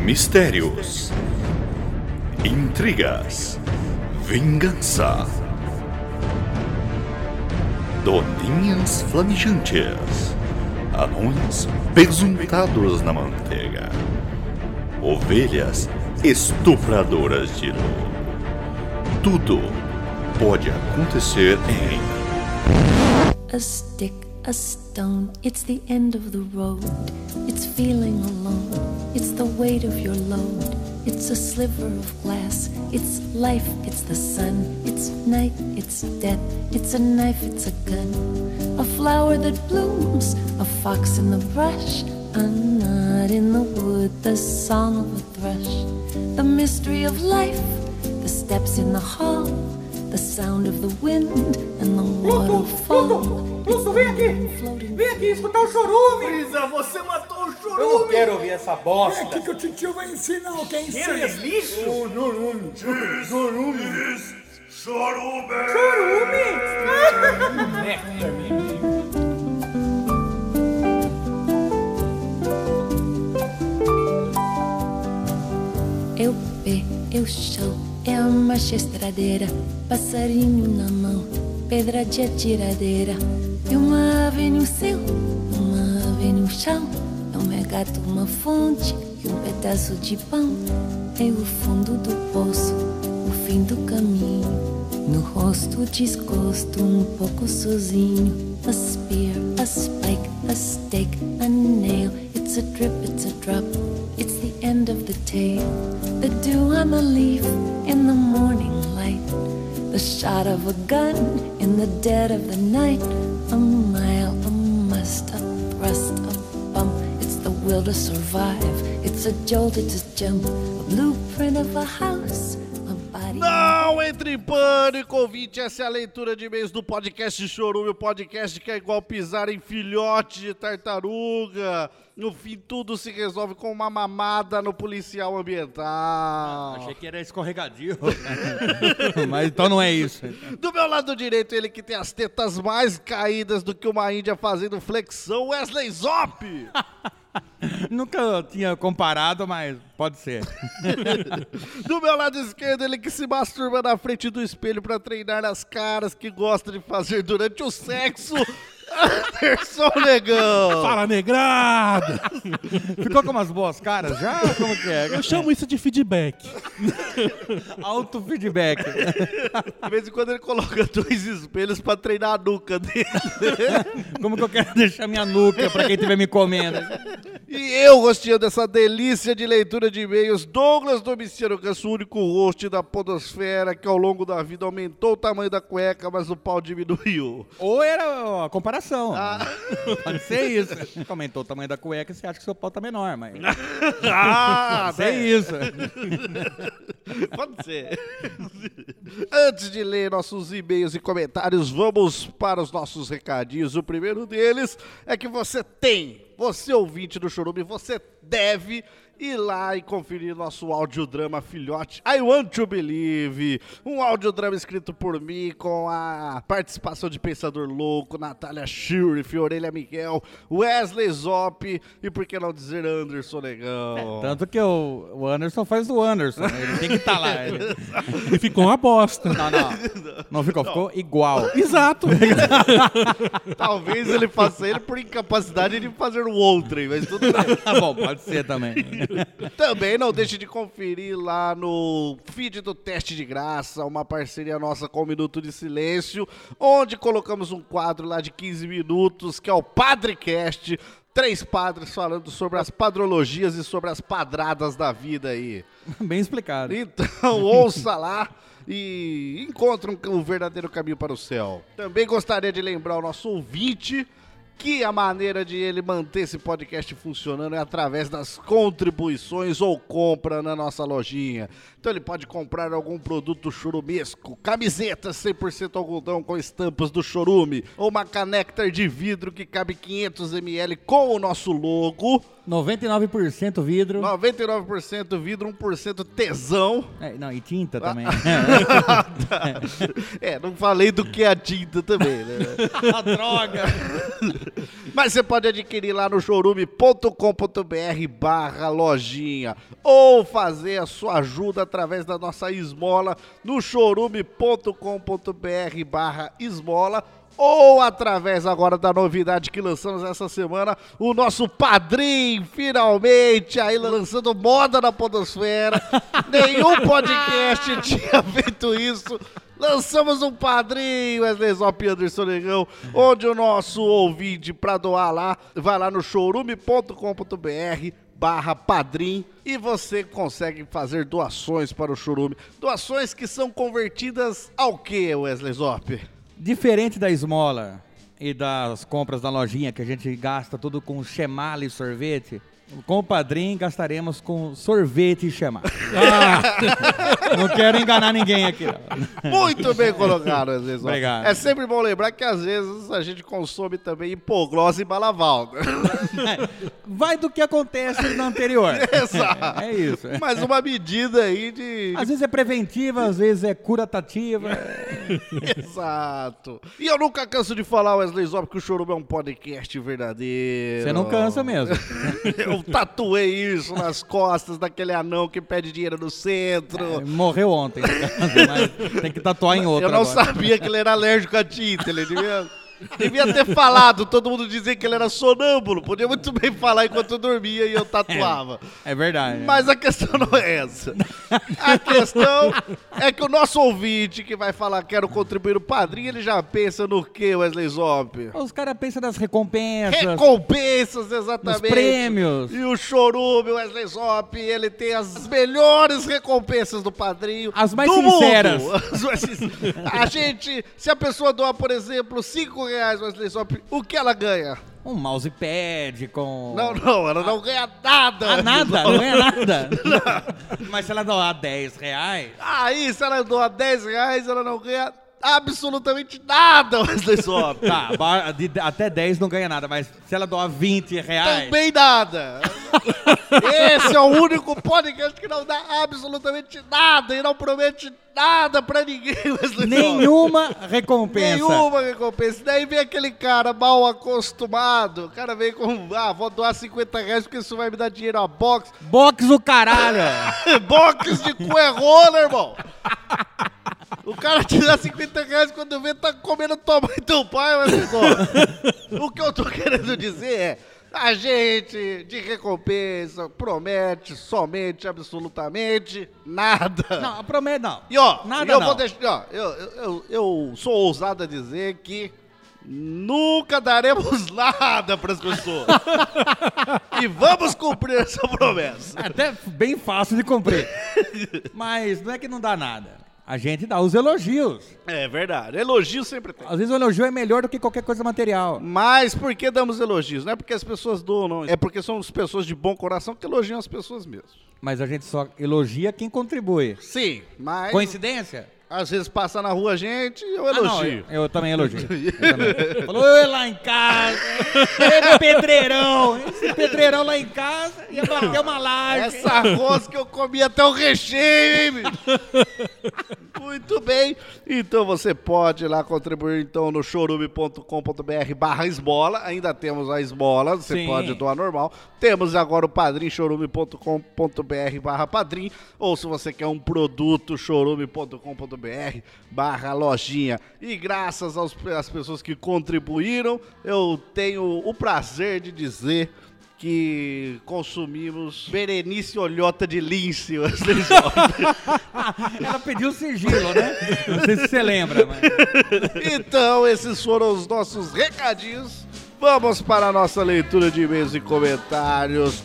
Mistérios, intrigas, vingança, doninhas flamejantes, anões pesuntados na manteiga, ovelhas estupradoras de lobo. Tudo pode acontecer em A stick, a stone, it's the end of the road. It's feeling alone, it's the weight of your load. It's a sliver of glass, it's life, it's the sun. It's night, it's death, it's a knife, it's a gun. A flower that blooms, a fox in the brush, a nut in the wood, the song of a thrush. The mystery of life, the steps in the hall, the sound of the wind and the waterfall. Pluto, vem aqui! Vem aqui escutar o chorume! Brisa, você matou o chorume! Eu não quero ouvir essa bosta! É aqui que o titio vai ensinar o que é ensino! Cheiro de lixo! Chorume! É o pé, é o chão, é a marcha estradeira, passarinho na mão, pedra de atiradeira. É uma ave no céu, uma ave no chão, é um gato, uma fonte e um pedaço de pão. É o fundo do poço, o fim do caminho, no rosto desgosto, um pouco sozinho. A spear, a spike, a stake, a nail. It's a drip, it's a drop, it's the end of the tale. The dew on the leaf in the morning light, the shot of a gun in the dead of the night. A mile, a must, a thrust, a bump. It's the will to survive, it's a jolt, it's a jump. A blueprint of a house, a body. Não entre em pânico, ouvinte, essa é a leitura de e-mails do podcast Chorume, o podcast que é igual pisar em filhote de tartaruga. No fim, tudo se resolve com uma mamada no policial ambiental. Achei que era escorregadio. Mas então não é isso. Do meu lado direito, ele que tem as tetas mais caídas do que uma índia fazendo flexão, Wesley Zop. Nunca tinha comparado, mas pode ser. Do meu lado esquerdo, ele que se masturba na frente do espelho pra treinar as caras que gosta de fazer durante o sexo, Anderson Negão. Fala, negrada! Ficou com umas boas caras já? Como que é? Eu chamo isso de feedback. Auto-feedback. De vez em quando ele coloca 2 espelhos pra treinar a nuca dele. Como que eu quero deixar minha nuca pra quem estiver me comendo? E eu, gostando dessa delícia de leitura de e-mails, Douglas Domiciano, que é o único host da podosfera que ao longo da vida aumentou o tamanho da cueca, mas o pau diminuiu. Ou era a comparação. Pode ser isso. Aumentou o tamanho da cueca e você acha que seu pau tá menor, mas... Pode ser isso. Pode ser. Antes de ler nossos e-mails e comentários, vamos para os nossos recadinhos. O primeiro deles é que você ouvinte do Chorume, você deve ir lá e conferir nosso audiodrama filhote I Want to Believe, um audiodrama escrito por mim com a participação de Pensador Louco, Natália Shurif, Orelha Miguel, Wesley Zop e por que não dizer Anderson Negão. Tanto que o Anderson faz o Anderson, ele tem que estar lá. E ficou uma bosta. Não ficou, ficou igual. Exato. Talvez ele faça ele por incapacidade de fazer o outro, mas tudo bem. Tá bom, pode ser também. Também não deixe de conferir lá no feed do Teste de Graça, uma parceria nossa com o Minuto de Silêncio, onde colocamos um quadro lá de 15 minutos, que é o Padrecast, 3 padres falando sobre as padrologias e sobre as padradas da vida aí. Bem explicado. Então, ouça lá e encontre o verdadeiro caminho para o céu. Também gostaria de lembrar o nosso ouvinte que a maneira de ele manter esse podcast funcionando é através das contribuições ou compra na nossa lojinha. Então ele pode comprar algum produto churumesco, camisetas 100% algodão com estampas do Chorume, ou uma canectar de vidro que cabe 500 ml com o nosso logo. 99% vidro. 99% vidro, 1% tesão. Não, e tinta também. Não falei do que é a tinta também, né? A droga! Mas você pode adquirir lá no chorume.com.br/lojinha ou fazer a sua ajuda através da nossa esmola no chorume.com.br/esmola ou através agora da novidade que lançamos essa semana, o nosso Padrim, finalmente, aí lançando moda na podosfera. Nenhum podcast tinha feito isso. Lançamos um Padrim, Wesley Zop e Anderson Negão, onde o nosso ouvinte, pra doar lá, vai lá no chorume.com.br/padrim e você consegue fazer doações para o Chorume. Doações que são convertidas ao quê, Wesley Zop? Diferente da esmola e das compras da lojinha que a gente gasta tudo com chemale e sorvete, com o Padrim gastaremos com sorvete e chemale. Não quero enganar ninguém aqui. Não. Muito bem colocado, Wesley Zop. Obrigado. É sempre bom lembrar que às vezes a gente consome também hipoglose e balaval. Vai do que acontece no anterior. Exato. É isso. Mas uma medida aí de... Às vezes é preventiva, às vezes é curatativa. Exato. E eu nunca canso de falar, Wesley Zop, que o Chorume é um podcast verdadeiro. Você não cansa mesmo. Eu tatuei isso nas costas daquele anão que pede dinheiro no centro. Morreu ontem, mas tem que tatuar em outro. Eu não agora. sabia que ele era alérgico à tinta, ele devia ter falado, todo mundo dizia que ele era sonâmbulo. Podia muito bem falar enquanto eu dormia e eu tatuava. É verdade. Mas a questão não é essa. A questão é que o nosso ouvinte que vai falar quero contribuir no Padrim, ele já pensa no que, Wesley Zop? Os caras pensam nas recompensas. Recompensas, exatamente. Nos prêmios. E o Chorume, o Wesley Zop, ele tem as melhores recompensas do Padrinho. As mais do sinceras. Mundo. A gente, se a pessoa doar, por exemplo, R$5, Wesley Zop, o que ela ganha? Um mousepad com... Não, ela não ganha nada. Nada? Não ganha nada? Mas se ela doar R$10... Aí, se ela doar R$10, ela não ganha absolutamente nada, Wesley Zop. Tá, até 10 não ganha nada, mas se ela doar R$20... Também nada. Esse é o único podcast que não dá absolutamente nada e não promete nada pra ninguém, Wesley Zop. Nenhuma recompensa. Nenhuma recompensa. Daí vem aquele cara mal acostumado. O cara vem com, vou doar R$50 porque isso vai me dar dinheiro a box. Box o caralho. Box de cuerrola, irmão. O cara te dá R$50 quando vê tá comendo tua mãe e teu pai, Wesley Zop. O que eu tô querendo dizer é, a gente de recompensa promete somente, absolutamente nada. Não, promete não. E ó, nada eu não. vou deixar, eu sou ousado a dizer que nunca daremos nada para as pessoas. E vamos cumprir essa promessa. É até bem fácil de cumprir. Mas não é que não dá nada. A gente dá os elogios. É verdade, elogio sempre tem. Às vezes o elogio é melhor do que qualquer coisa material. Mas por que damos elogios? Não é porque as pessoas doam, não. É porque somos pessoas de bom coração que elogiam as pessoas mesmo. Mas a gente só elogia quem contribui. Sim, mas... Coincidência? Às vezes passa na rua a gente e eu elogio. Não, eu também elogio. Falou, eu lá em casa, esse pedreirão. Esse pedreirão lá em casa ia bater uma laje. Essa arroz que eu comi até o recheio, hein, bicho? Muito bem. Então você pode ir lá contribuir então no chorume.com.br/esmola. Ainda temos a esmola, você Sim. pode doar normal. Temos agora o Padrim, chorume.com.br/padrim. Ou se você quer um produto, chorume.com.br/lojinha. E graças às pessoas que contribuíram, eu tenho o prazer de dizer que consumimos Berenice Olhota de Lince. Ela pediu sigilo, né? Não sei se você lembra, mas... Então, esses foram os nossos recadinhos. Vamos para a nossa leitura de e-mails e comentários.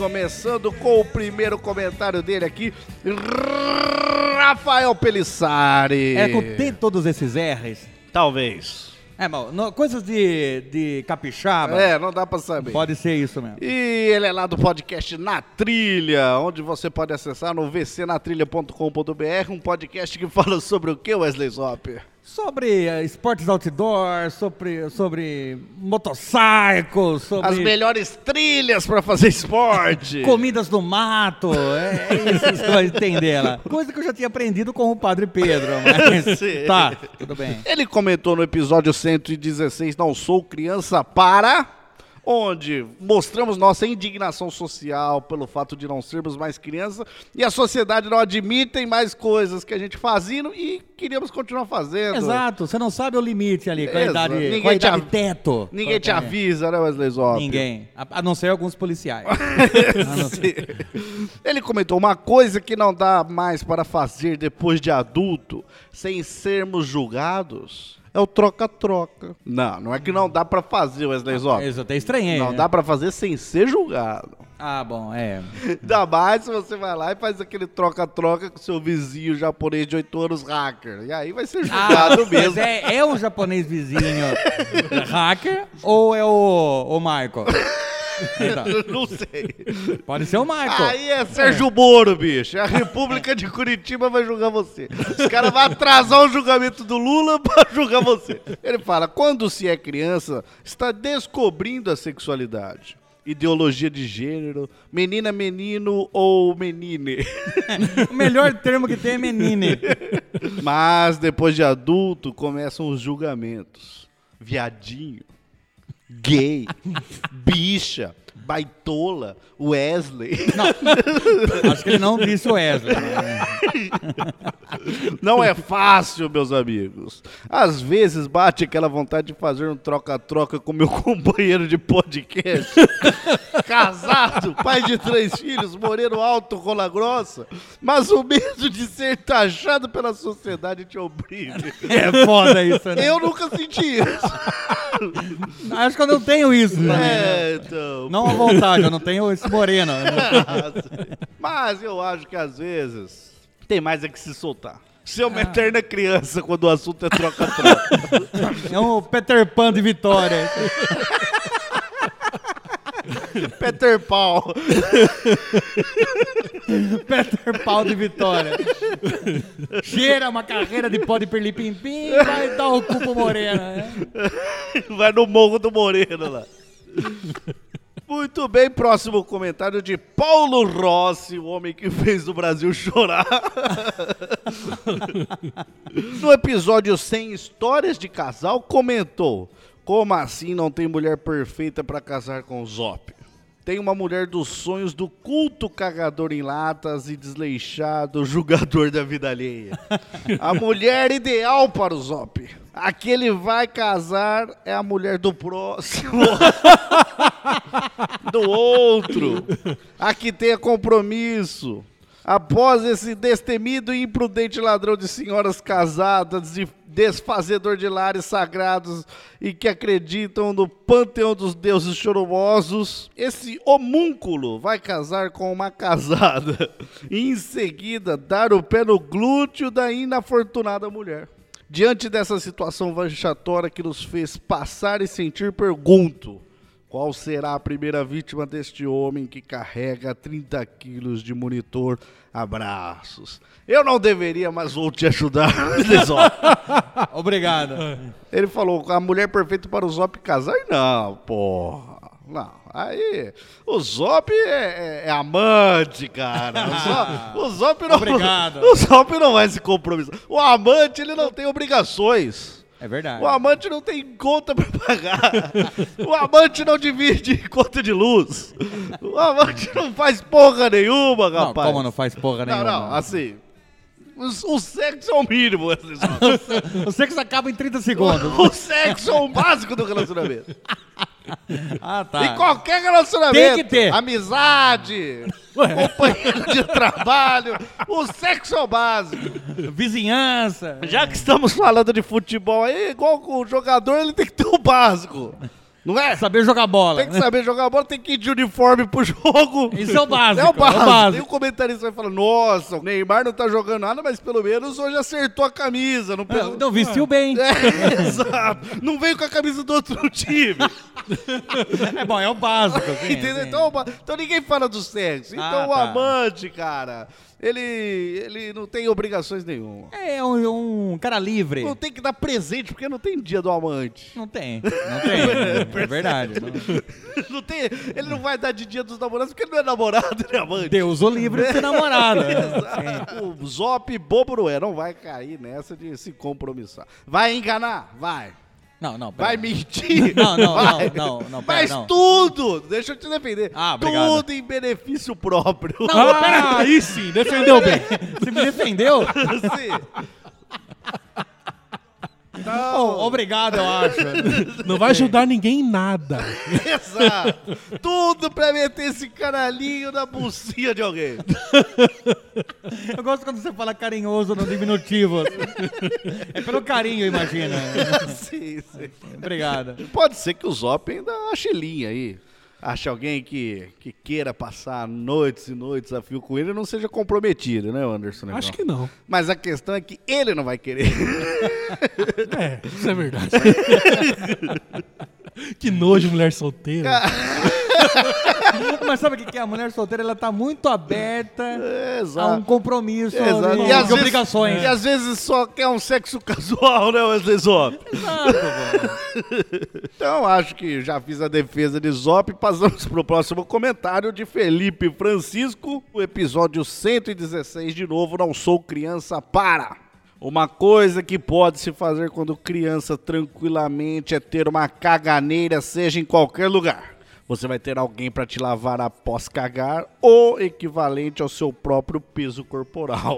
começando com o primeiro comentário dele aqui, Rafael Pelissari. É com T todos esses R's? Talvez. Bom, coisas de capixaba. Não dá pra saber. Pode ser isso mesmo. E ele é lá do podcast Na Trilha, onde você pode acessar no vcnatrilha.com.br, um podcast que fala sobre o que, Wesley Zop? Sobre esportes outdoor, sobre motorcycles, sobre... As melhores trilhas pra fazer esporte. Comidas do mato, é isso que você vai entender lá. Coisa que eu já tinha aprendido com o Padre Pedro, mas tá, tudo bem. Ele comentou no episódio 116, Não Sou Criança Para... onde mostramos nossa indignação social pelo fato de não sermos mais criança e a sociedade não admite mais coisas que a gente fazia e queríamos continuar fazendo. Exato, você não sabe o limite ali, com a idade teto. Ninguém te avisa, né, Wesley Zop? Ninguém, a não ser alguns policiais. Ele comentou uma coisa que não dá mais para fazer depois de adulto, sem sermos julgados... é o troca-troca. Não é que não dá pra fazer, Wesley Zop. Isso eu até estranhei. Não dá pra fazer sem ser julgado. Ah, bom, Ainda mais se você vai lá e faz aquele troca-troca com seu vizinho japonês de 8 anos hacker. E aí vai ser julgado mesmo. Mas é um japonês vizinho hacker ou é o Michael? Não sei. Pode ser o Michael. Aí é Sérgio Moro, bicho. A República de Curitiba vai julgar você. Os caras vão atrasar o julgamento do Lula pra julgar você. Ele fala, quando se é criança, está descobrindo a sexualidade. Ideologia de gênero, menina, menino ou menine. O melhor termo que tem é menine. Mas depois de adulto, começam os julgamentos. Viadinho. Gay, bicha, baitola, Wesley. Não, acho que ele não disse Wesley. Não é fácil, meus amigos. Às vezes bate aquela vontade de fazer um troca-troca com meu companheiro de podcast. Casado, pai de 3 filhos, moreno alto, rola grossa. Mas o medo de ser taxado pela sociedade te obriga. É foda isso, né? Eu nunca senti isso. Acho que eu não tenho isso também. Então. Não à vontade, eu não tenho esse moreno. Mas eu acho que às vezes tem mais é que se soltar. Ser uma eterna criança quando o assunto é troca-troca. É um Peter Pan de Vitória. Peter Pau. Peter Pau de Vitória. Cheira uma carreira de pó de perlipimpim e vai dar o cu pro Moreno. Né? Vai no Morro do Moreno lá. Muito bem, próximo comentário de Paulo Rossi, o homem que fez o Brasil chorar. No episódio 100 Histórias de Casal, comentou: como assim não tem mulher perfeita para casar com o Zop? Tem uma mulher dos sonhos do culto cagador em latas e desleixado julgador da vida alheia. A mulher ideal para o Zop. A que ele vai casar é a mulher do próximo. Do outro. A que tenha compromisso. Após esse destemido e imprudente ladrão de senhoras casadas e desfazedor de lares sagrados e que acreditam no panteão dos deuses choromosos, esse homúnculo vai casar com uma casada e em seguida dar o pé no glúteo da inafortunada mulher. Diante dessa situação vexatória que nos fez passar e sentir, pergunto: qual será a primeira vítima deste homem que carrega 30 quilos de monitor? Abraços. Eu não deveria, mas vou te ajudar. Obrigado. Ele falou, a mulher perfeita para o Zop casar? Não, porra. Não. Aí, o Zop é amante, cara. O Zop não, obrigado. O Zop não vai se comprometer. O amante, ele não tem obrigações. É verdade. O amante não tem conta pra pagar. O amante não divide conta de luz. O amante não faz porra nenhuma, rapaz. Não, como não faz porra nenhuma? Não, assim... O sexo é o mínimo. O sexo acaba em 30 segundos. O sexo é o básico do relacionamento. Ah, tá. E qualquer relacionamento. Tem que ter. Amizade, companheiro de trabalho. O sexo é o básico. Vizinhança. Já que estamos falando de futebol aí, igual com o jogador, ele tem que ter o básico. Não é? Saber jogar bola. Tem que saber jogar bola, tem que ir de uniforme pro jogo. Isso é o básico. É o básico. básico. Aí o comentarista vai falar, nossa, o Neymar não tá jogando nada, mas pelo menos hoje acertou a camisa. Não, Não, vestiu bem. Exato. Não veio com a camisa do outro time. É bom, é o básico. Assim, Entendeu? assim. Então ninguém fala do sexo. Então o tá. amante, cara, ele não tem obrigações nenhuma. É um cara livre. Não tem que dar presente, porque não tem dia do amante. Não tem. É verdade. Não tem, ele não vai dar de dia dos namorados, porque ele não é namorado, ele é amante. Deus o livre de ser namorado. Né? Exato. O Zop bobo não é, não vai cair nessa de se compromissar. Vai enganar? Vai. Não, Vai mentir? Não, Vai. não, pera, Mas não. tudo, deixa eu te defender. Ah, obrigado. Tudo em benefício próprio. Aí sim, defendeu bem. Você me defendeu? Sim. Oh, obrigado, eu acho. Não vai ajudar ninguém em nada. Exato. Tudo pra meter esse canalinho na bolsinha de alguém. Eu gosto quando você fala carinhoso no diminutivo. É pelo carinho, imagina. Sim. Obrigado. Pode ser que o Zop ainda ache linha aí. Ache alguém que queira passar noites e noites a fio com ele e não seja comprometido, né, Anderson? Negão? Acho que não. Mas a questão é que ele não vai querer. É, isso é verdade. Que nojo, mulher solteira. Mas sabe o que é? A mulher solteira, ela tá muito aberta a Exato. um compromisso Exato. de, E às de obrigações. E às vezes só quer um sexo casual, né, Wesley Zop? Exato, pô. Então, acho que já fiz a defesa de Zop. Passamos pro próximo comentário de Felipe Francisco. O episódio 116, de novo, Não Sou Criança Para. Uma coisa que pode se fazer quando criança tranquilamente é ter uma caganeira, seja em qualquer lugar. Você vai ter alguém para te lavar após cagar, ou equivalente ao seu próprio peso corporal.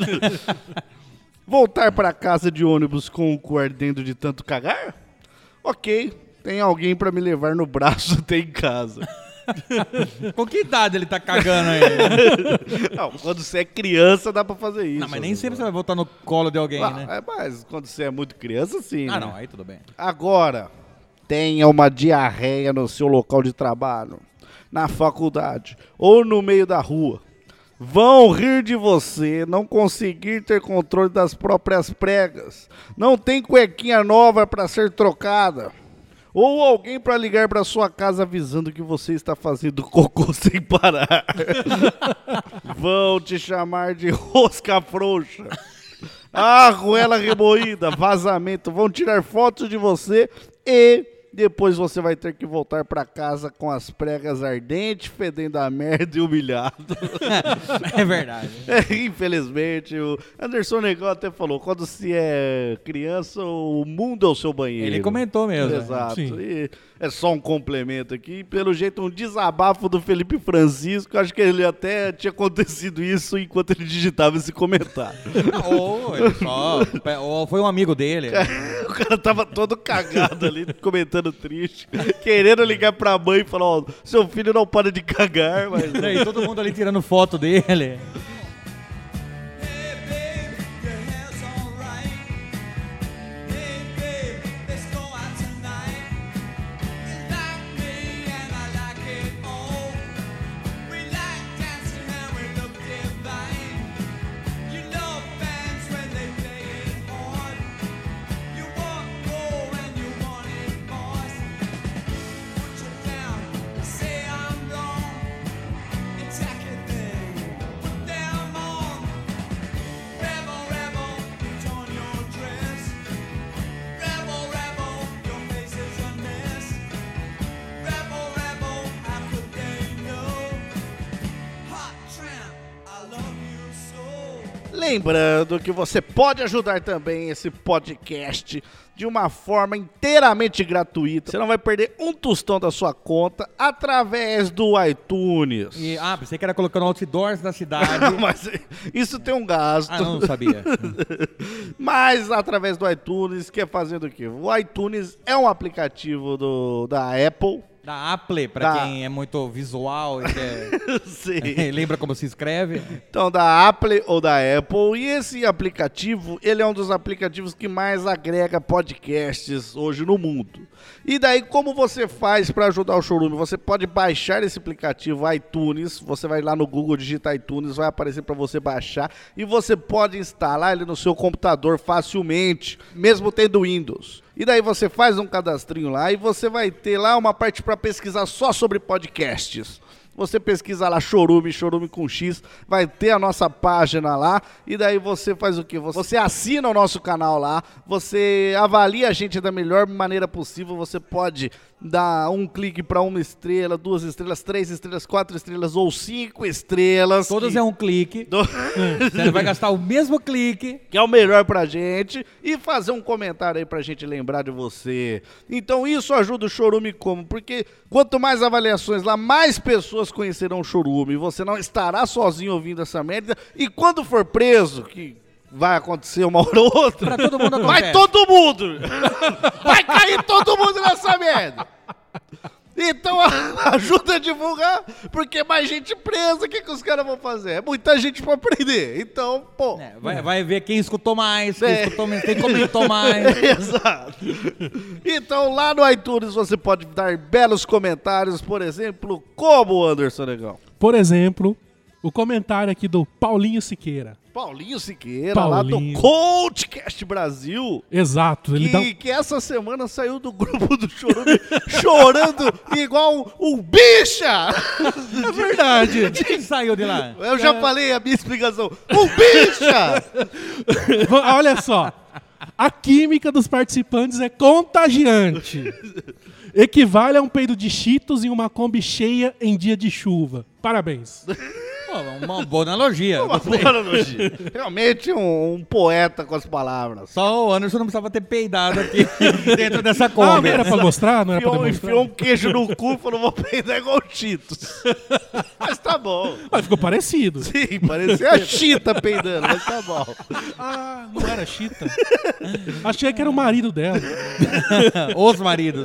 Voltar para casa de ônibus com o cu ardendo de tanto cagar? Ok, tem alguém para me levar no braço até em casa. Com que idade ele tá cagando aí? Não, quando você é criança dá pra fazer isso. Não, mas nem sempre você vai voltar no colo de alguém, né? Mas quando você é muito criança, sim. Ah, né? não, aí tudo bem. Agora, tenha uma diarreia no seu local de trabalho, na faculdade ou no meio da rua. Vão rir de você, não conseguir ter controle das próprias pregas. Não tem cuequinha nova para ser trocada. Ou alguém para ligar para sua casa avisando que você está fazendo cocô sem parar. Vão te chamar de rosca frouxa. Arruela remoída, vazamento. Vão tirar fotos de você e depois você vai ter que voltar para casa com as pregas ardentes, fedendo a merda e humilhado. É verdade. Infelizmente, o Anderson Negão até falou, quando se é criança, o mundo é o seu banheiro. Ele comentou mesmo. Exato. Sim. E é só um complemento aqui. Pelo jeito, um desabafo do Felipe Francisco. Acho que ele até tinha acontecido isso enquanto ele digitava esse comentário. Ou ele só... Ou foi um amigo dele. O cara tava todo cagado ali, comentando triste, querendo ligar pra mãe e falar, ó, seu filho não para de cagar, mas... E aí, todo mundo ali tirando foto dele. Lembrando que você pode ajudar também esse podcast de uma forma inteiramente gratuita. Você não vai perder um tostão da sua conta através do iTunes. Pensei que era colocando outdoors da cidade. Mas isso tem um gasto. Ah, não sabia. Mas através do iTunes, que é fazendo o quê? O iTunes é um aplicativo da Apple. Da Apple, pra quem é muito visual e Sim. lembra como se escreve. Então, da Apple ou da Apple. E esse aplicativo, ele é um dos aplicativos que mais agrega podcasts hoje no mundo. E daí, como você faz para ajudar o Chorume? Você pode baixar esse aplicativo iTunes. Você vai lá no Google, digita iTunes, vai aparecer para você baixar. E você pode instalar ele no seu computador facilmente, mesmo tendo Windows. E daí você faz um cadastrinho lá e você vai ter lá uma parte para pesquisar só sobre podcasts. Você pesquisa lá Chorume com X, vai ter a nossa página lá, e daí você faz o quê? Você assina o nosso canal lá, você avalia a gente da melhor maneira possível, você pode dar um clique para 1 estrela, 2 estrelas, 3 estrelas, 4 estrelas ou 5 estrelas. Todas é um clique. Você vai gastar o mesmo clique. Que é o melhor pra gente, e fazer um comentário aí pra gente lembrar de você. Então isso ajuda o Chorume como? Porque quanto mais avaliações lá, mais pessoas conhecerão o Chorume. Você não estará sozinho ouvindo essa merda, e quando for preso, que vai acontecer uma hora ou outra, Pra todo mundo acontece. vai todo mundo! Vai cair todo mundo nessa merda! Então ajuda a divulgar, porque mais gente presa, o que os caras vão fazer? É muita gente pra prender. Então, pô. Vai ver quem escutou mais, quem comentou mais. Exato. Então lá no iTunes você pode dar belos comentários, por exemplo, como Anderson Negão. Por exemplo, o comentário aqui do Paulinho Siqueira. Paulinho Siqueira, Paulinho. lá do Coachcast Brasil. Exato. Que essa semana saiu do grupo do Chorume chorando igual um bicha. É verdade. Quem saiu de lá? Eu já falei a minha explicação. Um bicha! Olha só. A química dos participantes é contagiante. Equivale a um peido de Cheetos em uma Kombi cheia em dia de chuva. Parabéns. Uma boa analogia. Uma boa analogia. Realmente um poeta com as palavras. Só o Anderson não precisava ter peidado aqui dentro dessa Kombi. Não era pra mostrar? Não era pra demonstrar? Enfiou um queijo no cu e falou, vou peidar igual Cheetos. Mas tá bom. Mas ficou parecido. Sim, parecia a Chita peidando, mas tá bom. Ah, não era Chita. Achei que era o marido dela. Os maridos.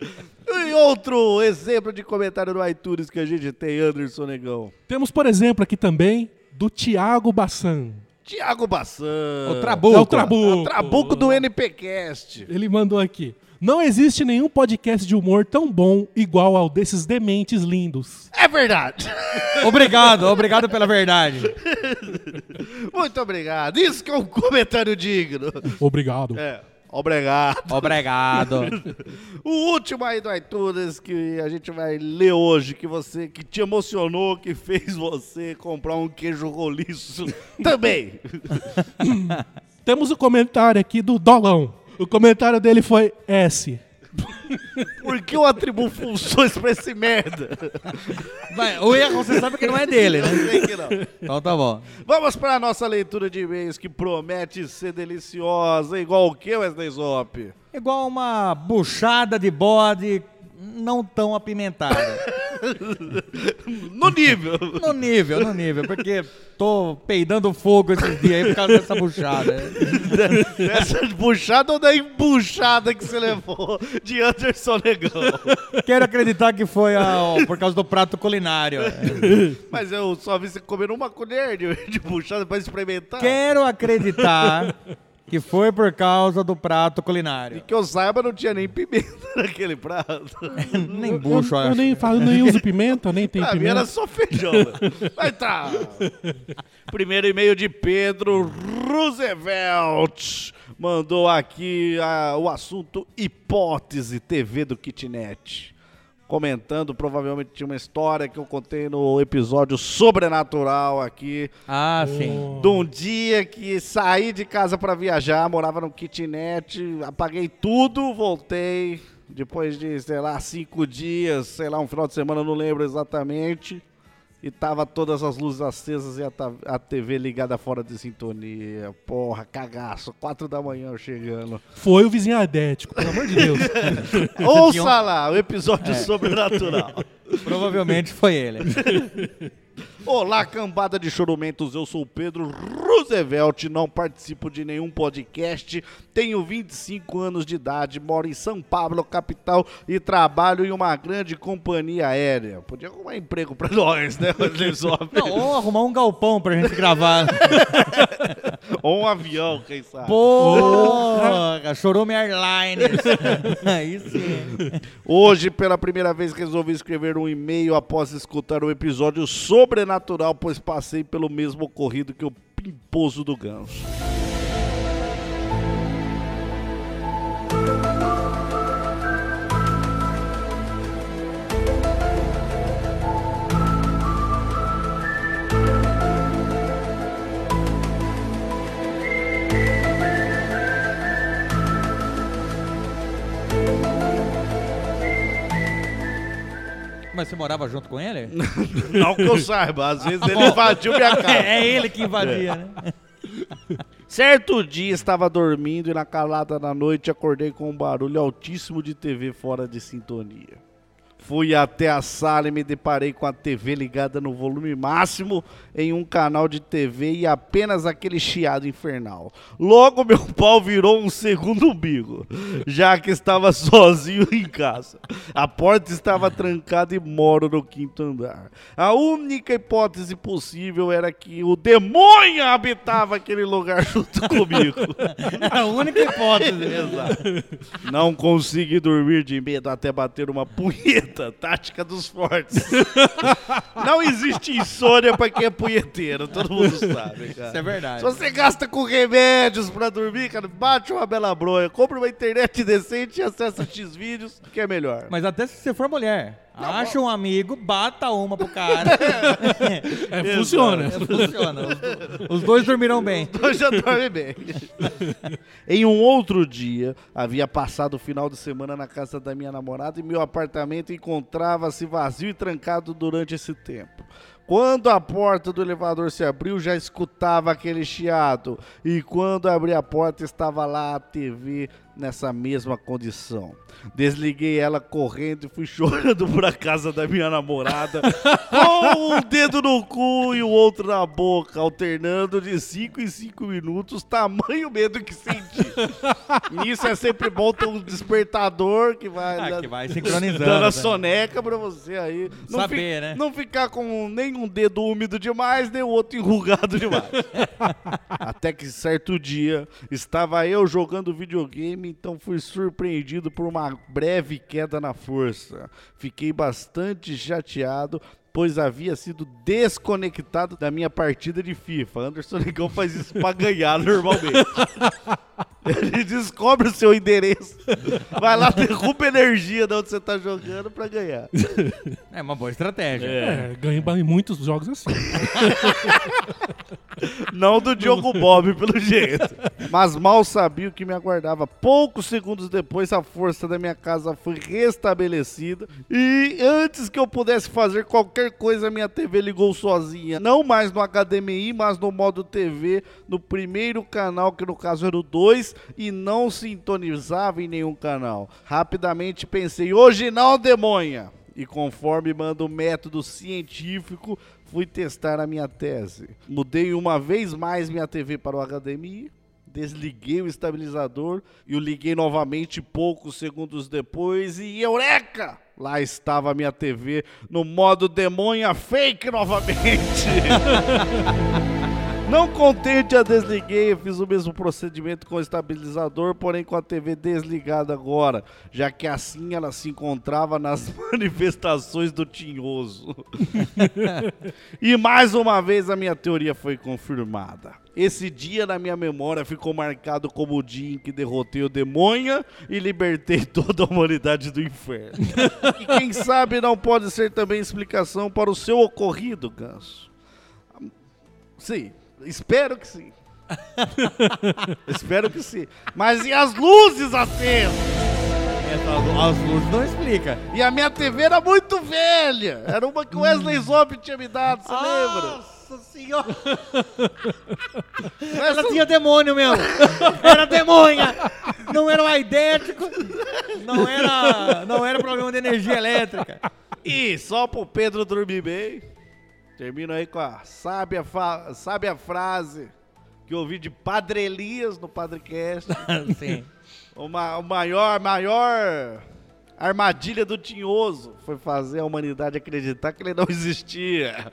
E outro exemplo de comentário no iTunes que a gente tem, Anderson Negão. Temos, por exemplo, aqui também, do Thiago Bassan. Thiago Bassan. O Trabuco. É o Trabuco. O Trabuco do NPcast. Ele mandou aqui. Não existe nenhum podcast de humor tão bom igual ao desses dementes lindos. É verdade. Obrigado pela verdade. Muito obrigado. Isso que é um comentário digno. Obrigado. Obrigado. O último aí do iTunes que a gente vai ler hoje, que te emocionou, que fez você comprar um queijo roliço também. Temos o comentário aqui do Dolão. O comentário dele foi S. Por que eu atribuo funções pra esse merda? O erro você sabe que não é dele, né? Eu sei que não. Então tá bom. Vamos para a nossa leitura de e-mails que promete ser deliciosa, igual o que, Wesley Zop? Igual uma buchada de bode não tão apimentada. No nível. No nível, porque tô peidando fogo esses dias aí por causa dessa buchada. Essa buchada ou da embuchada que você levou de Anderson Negão? Quero acreditar que foi por causa do prato culinário. Mas eu só vi você comer uma colher de buchada pra experimentar. Quero acreditar que foi por causa do prato E culinário. que eu saiba, não tinha nem pimenta naquele prato. Nem bucho, Eu nem uso pimenta, nem tem Pra mim era pimenta. só feijão. Mas tá. Primeiro e-mail de Pedro Roosevelt. Mandou aqui o assunto hipótese TV do Kitnet. Comentando, provavelmente tinha uma história que eu contei no episódio Sobrenatural aqui. Ah, sim. De um dia que saí de casa pra viajar, morava no kitnet, apaguei tudo, voltei. Depois de, 5 dias, um final de semana, não lembro exatamente. E tava todas as luzes acesas e a TV ligada fora de sintonia. Porra, cagaço. 4 da manhã eu chegando. Foi o vizinho adético, pelo amor de Deus. Ouça lá o episódio Sobrenatural. Provavelmente foi ele. Olá, cambada de chorumentos, eu sou o Pedro Roosevelt, não participo de nenhum podcast, tenho 25 anos de idade, moro em São Paulo, capital, e trabalho em uma grande companhia aérea. Podia arrumar emprego pra nós, né, Wesley Zop? Não, ou arrumar um galpão pra gente gravar. Ou um avião, quem sabe? Porra, Chorume Airlines. Aí sim. Hoje, pela primeira vez, resolvi escrever um e-mail após escutar um episódio sobrenatural, pois passei pelo mesmo ocorrido que o pimposo do ganso. Mas você morava junto com ele? Não que eu saiba, às vezes ele invadiu minha casa. É ele que invadia, né? Certo dia estava dormindo e na calada da noite acordei com um barulho altíssimo de TV fora de sintonia. Fui até a sala e me deparei com a TV ligada no volume máximo em um canal de TV e apenas aquele chiado infernal. Logo meu pau virou um segundo umbigo, já que estava sozinho em casa. A porta estava trancada e moro no 5º andar. A única hipótese possível era que o demônio habitava aquele lugar junto comigo. A única hipótese. Exato. Não consegui dormir de medo até bater uma punheta. Tática dos fortes. Não existe insônia pra quem é punheteiro, todo mundo sabe, cara. Isso é verdade. Se você gasta com remédios pra dormir, cara, bate uma bela bronha, compra uma internet decente e acessa Xvideos, que é melhor. Mas até se você for mulher. Acha um amigo, bata uma pro cara. Funciona. Funciona. Os dois dormirão bem. Os dois já dormem bem. Em um outro dia, havia passado o final de semana na casa da minha namorada e meu apartamento encontrava-se vazio e trancado durante esse tempo. Quando a porta do elevador se abriu, já escutava aquele chiado. E quando abri a porta, estava lá a TV nessa mesma condição. Desliguei ela correndo e fui chorando pra casa da minha namorada, com um dedo no cu e o outro na boca, alternando de 5 em 5 minutos, tamanho medo que senti. Nisso é sempre bom ter um despertador que vai, que vai sincronizando. Dando a soneca pra você aí. Saber, né? Não ficar com nenhum dedo úmido demais, nem o outro enrugado demais. Até que certo dia, estava eu jogando videogame, então fui surpreendido por uma breve queda na força. Fiquei bastante chateado, pois havia sido desconectado da minha partida de FIFA. Anderson Negão faz isso pra ganhar normalmente. Ele descobre o seu endereço, vai lá, derruba energia de onde você tá jogando pra ganhar. É uma boa estratégia. Ganha em muitos jogos assim. Não do Diogo Bob, pelo jeito. Mas mal sabia o que me aguardava. Poucos segundos depois, a força da minha casa foi restabelecida. E antes que eu pudesse fazer qualquer coisa, minha TV ligou sozinha. Não mais no HDMI, mas no modo TV, no primeiro canal, que no caso era o 2, e não sintonizava em nenhum canal. Rapidamente pensei, hoje não, demônia! E conforme manda o método científico, fui testar a minha tese. Mudei uma vez mais minha TV para o HDMI, desliguei o estabilizador e o liguei novamente poucos segundos depois e eureka! Lá estava a minha TV no modo demônia fake novamente. Não contente, a desliguei e fiz o mesmo procedimento com o estabilizador, porém com a TV desligada agora, já que assim ela se encontrava nas manifestações do tinhoso. E mais uma vez a minha teoria foi confirmada. Esse dia na minha memória ficou marcado como o dia em que derrotei o demônio e libertei toda a humanidade do inferno. E quem sabe não pode ser também explicação para o seu ocorrido, Ganso. Sim. Espero que sim. Espero que sim. Mas e as luzes acesas? As luzes não explica. E a minha TV era muito velha. Era uma que o Wesley Zop tinha me dado, você lembra? Nossa senhora! Ela tinha demônio mesmo. Era demônia. Não era um aidético. Não era problema de energia elétrica. E só pro Pedro dormir bem. Termino aí com a sábia frase que eu ouvi de Padre Elias no Padrecast. Sim. A maior armadilha do Tinhoso foi fazer a humanidade acreditar que ele não existia.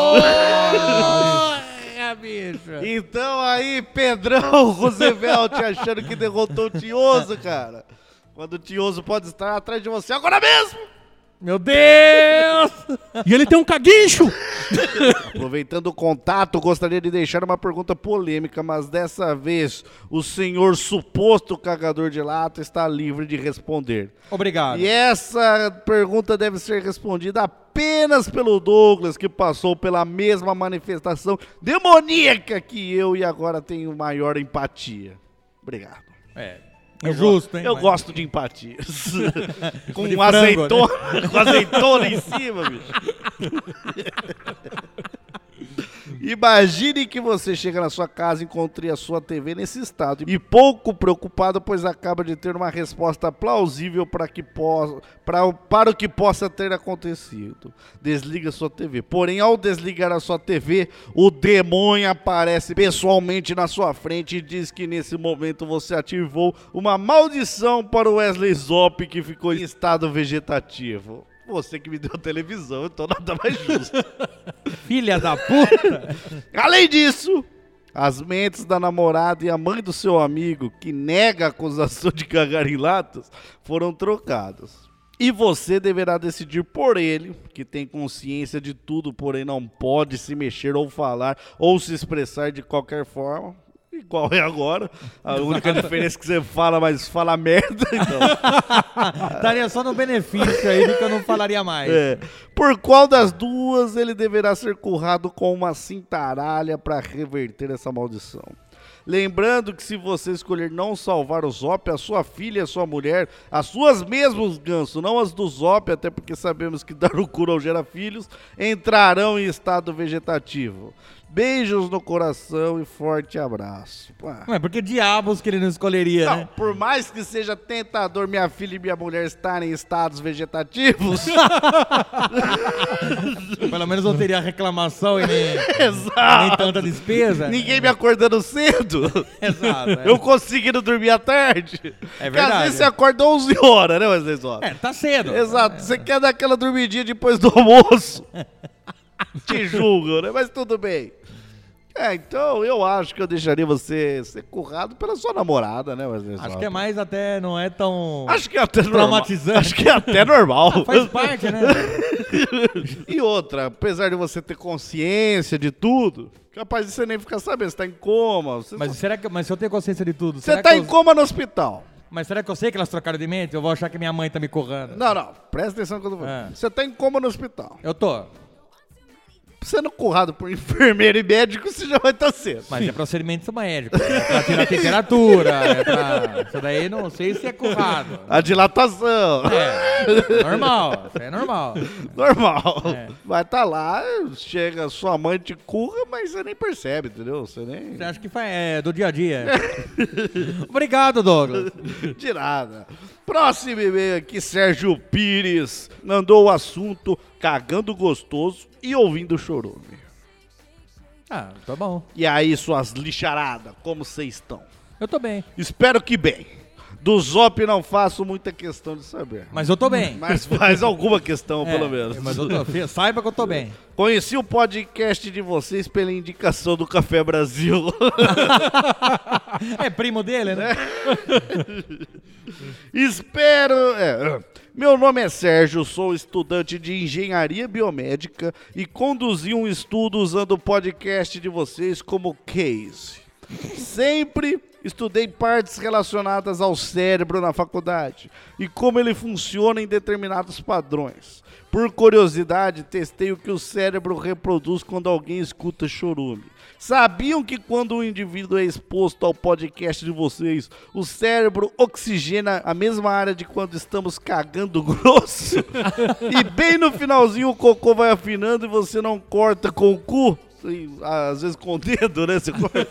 Bicho. Então aí, Pedrão Roosevelt achando que derrotou o Tinhoso, cara. Quando o Tinhoso pode estar atrás de você agora mesmo. Meu Deus! E ele tem um caguincho! Aproveitando o contato, gostaria de deixar uma pergunta polêmica, mas dessa vez o senhor suposto cagador de lata está livre de responder. Obrigado. E essa pergunta deve ser respondida apenas pelo Douglas, que passou pela mesma manifestação demoníaca que eu e agora tenho maior empatia. Obrigado. Injusto, hein? Eu Mas- gosto de empatias. com De azeitona, frango, né? com azeitona em cima, bicho. Imagine que você chega na sua casa e encontre a sua TV nesse estado e pouco preocupado, pois acaba de ter uma resposta plausível para o que possa ter acontecido. Desliga sua TV. Porém, ao desligar a sua TV, o demônio aparece pessoalmente na sua frente e diz que nesse momento você ativou uma maldição para o Wesley Zop, que ficou em estado vegetativo. Você que me deu televisão, então nada mais justo. Filha da puta! Além disso, as mentes da namorada e a mãe do seu amigo, que nega a acusação de cagar em latas, foram trocadas. E você deverá decidir por ele, que tem consciência de tudo, porém não pode se mexer ou falar ou se expressar de qualquer forma. Igual é agora. A única diferença é que você fala, mas fala merda. Então. Estaria só no benefício aí do que eu não falaria mais. Por qual das duas ele deverá ser currado com uma cintaralha para reverter essa maldição? Lembrando que se você escolher não salvar o Zop, a sua filha e a sua mulher, as suas mesmas, Ganso, não as do Zop, até porque sabemos que dar o cu não gera filhos, entrarão em estado vegetativo. Beijos no coração e forte abraço. Pá. Ué, por que diabos que ele não escolheria, Não, né? por mais que seja tentador minha filha e minha mulher estarem em estados vegetativos, Pelo menos não teria reclamação e nem exato, tanta despesa. ninguém me acordando cedo, Exato. eu conseguindo dormir à tarde. É Porque às verdade. vezes você acorda 11 horas, né, Wesley Zop? Tá cedo. Exato, você quer dar aquela dormidinha depois do almoço. Te julgam, né? Mas tudo bem. Então eu acho que eu deixaria você ser currado pela sua namorada, né, Wesley Zop? Acho que é mais até, não é tão... Acho que é até normal. traumatizante. Acho que é até normal. Faz parte, né? E outra, apesar de você ter consciência de tudo, capaz de você nem ficar sabendo, você tá em coma. Você Mas se eu tenho consciência de tudo... você será tá que em coma no hospital. Mas será que eu sei que elas trocaram de mente? Eu vou achar que minha mãe tá me currando. Não, presta atenção quando eu vou. Você tá em coma no hospital. Eu tô. Sendo currado por enfermeiro e médico, você já vai estar cedo. Mas é procedimento médico. É pra tirar a temperatura. É pra... Isso daí não sei se é currado. A dilatação. Normal. Isso é normal. Normal. Vai estar lá, chega, sua mãe te curra, mas você nem percebe, entendeu? Você nem... Você acha que é do dia a dia. Obrigado, Douglas. De nada. Próximo e-mail aqui, Sérgio Pires mandou o assunto cagando gostoso e ouvindo chorume. Ah, tá bom. E aí, suas lixaradas, como vocês estão? Eu tô bem. Espero que bem. Do Zop não faço muita questão de saber. Mas eu tô bem. Mas faz alguma questão, pelo menos. Mas saiba que eu tô bem. Conheci o podcast de vocês pela indicação do Café Brasil. É primo dele, né? Espero... Meu nome é Sérgio, sou estudante de engenharia biomédica e conduzi um estudo usando o podcast de vocês como case. Sempre estudei partes relacionadas ao cérebro na faculdade e como ele funciona em determinados padrões. Por curiosidade, testei o que o cérebro reproduz quando alguém escuta chorume. Sabiam que quando um indivíduo é exposto ao podcast de vocês, o cérebro oxigena a mesma área de quando estamos cagando grosso? E bem no finalzinho o cocô vai afinando e você não corta com o cu? Às vezes com o dedo, né? Você corta.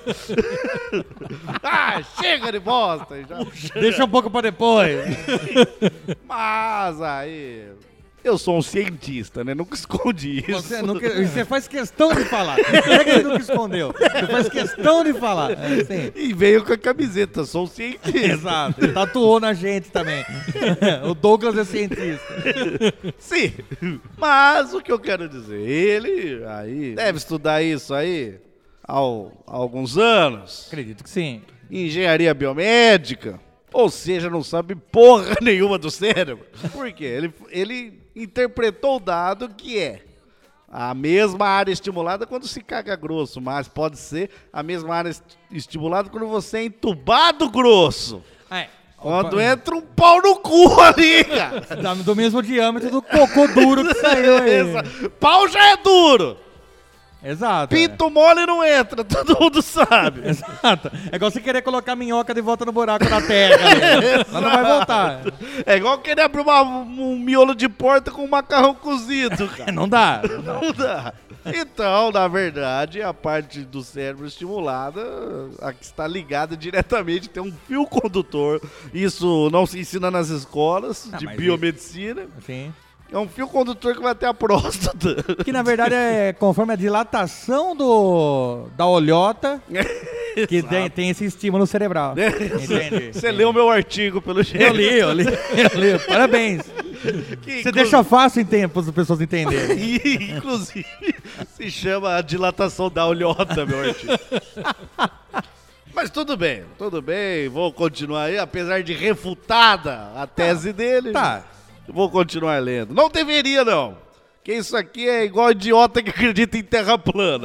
Chega de bosta! Já. Deixa um pouco pra depois. Mas aí... Eu sou um cientista, né? Nunca escondi isso. Você faz questão de falar. Não é que você nunca escondeu. Você faz questão de falar. Sim. E veio com a camiseta, sou um cientista. Exato. Ele tatuou na gente também. O Douglas é cientista. Sim. Mas o que eu quero dizer, ele aí deve estudar isso aí há alguns anos. Acredito que sim. Engenharia biomédica. Ou seja, não sabe porra nenhuma do cérebro. Por quê? Ele interpretou o dado que é a mesma área estimulada quando se caga grosso, mas pode ser a mesma área estimulada quando você é entubado grosso. Quando entra um pau no cu ali, cara. Do mesmo diâmetro do cocô duro que saiu aí. Pau já é duro. Exato. Pinto mole não entra, todo mundo sabe. Exato. É igual você querer colocar minhoca de volta no buraco da terra. Ela não vai voltar. É igual querer abrir um miolo de porta com um macarrão cozido, cara. Não dá. Não dá. Então, na verdade, a parte do cérebro estimulada, a que está ligada diretamente, tem um fio condutor. Isso não se ensina nas escolas de biomedicina. Sim. É um fio condutor que vai até a próstata. Que na verdade é conforme a dilatação da olhota que tem esse estímulo cerebral. Entendi. Você leu meu artigo, pelo jeito. Eu li. Parabéns. Você deixa fácil em tempo para as pessoas entenderem. E, inclusive, se chama a dilatação da olhota, meu artigo. Mas tudo bem, vou continuar aí, apesar de refutada a tese dele. Tá. Vou continuar lendo. Não deveria, não. Porque isso aqui é igual idiota que acredita em terra plana.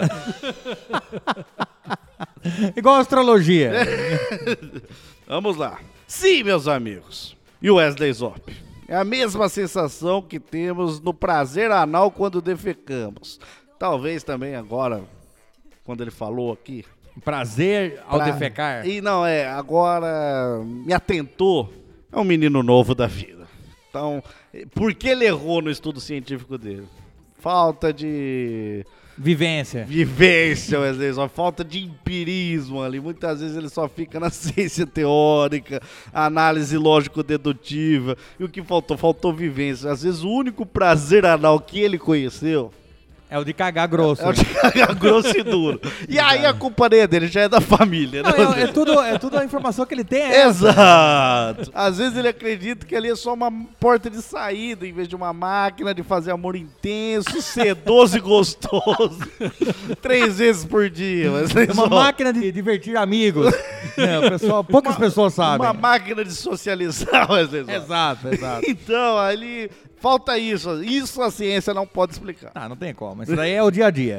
Igual astrologia. Vamos lá. Sim, meus amigos. E o Wesley Zop? É a mesma sensação que temos no prazer anal quando defecamos. Talvez também agora, quando ele falou aqui. Prazer ao defecar? E não, agora me atentou. É um menino novo da vida. Então, por que ele errou no estudo científico dele? Falta de... Vivência, Wesley, só falta de empirismo ali. Muitas vezes ele só fica na ciência teórica, análise lógico-dedutiva. E o que faltou? Faltou vivência. Às vezes o único prazer anal que ele conheceu é o de cagar grosso. É o de cagar grosso e duro. E aí a culpa nem é dele, já é da família. Não, é tudo a informação que ele tem. Exato. Às vezes ele acredita que ali é só uma porta de saída, em vez de uma máquina de fazer amor intenso, sedoso e gostoso. 3 vezes por dia. É uma máquina de divertir amigos. Poucas pessoas sabem. Uma máquina de socializar. Exato. Então, ali... Falta isso. Isso a ciência não pode explicar. Não tem como. Isso daí é o dia a dia.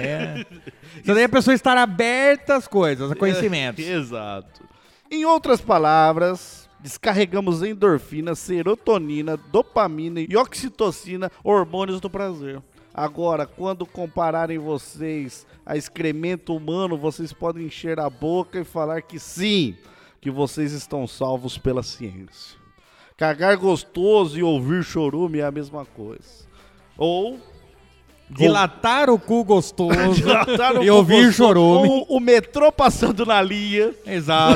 Isso daí é a pessoa estar aberta às coisas, a conhecimentos. Exato. Em outras palavras, descarregamos endorfina, serotonina, dopamina e oxitocina, hormônios do prazer. Agora, quando compararem vocês a excremento humano, vocês podem encher a boca e falar que sim, que vocês estão salvos pela ciência. Cagar gostoso e ouvir chorume é a mesma coisa. Ou... dilatar o cu gostoso e ouvir chorume. Ou o metrô passando na linha. Exato.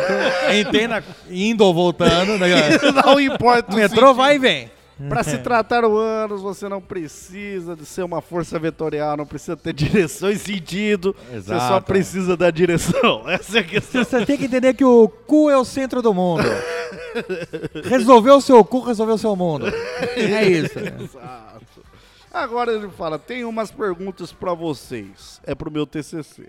Indo ou voltando. Não importa o metrô vai e vem. Para se tratar o ânus, você não precisa de ser uma força vetorial, não precisa ter direção e sentido. Exato. Você só precisa da direção. Essa é a questão. Você tem que entender que o cu é o centro do mundo. Resolveu o seu cu, resolveu o seu mundo. É isso. Exato. Agora ele fala, tem umas perguntas para vocês. É pro meu TCC.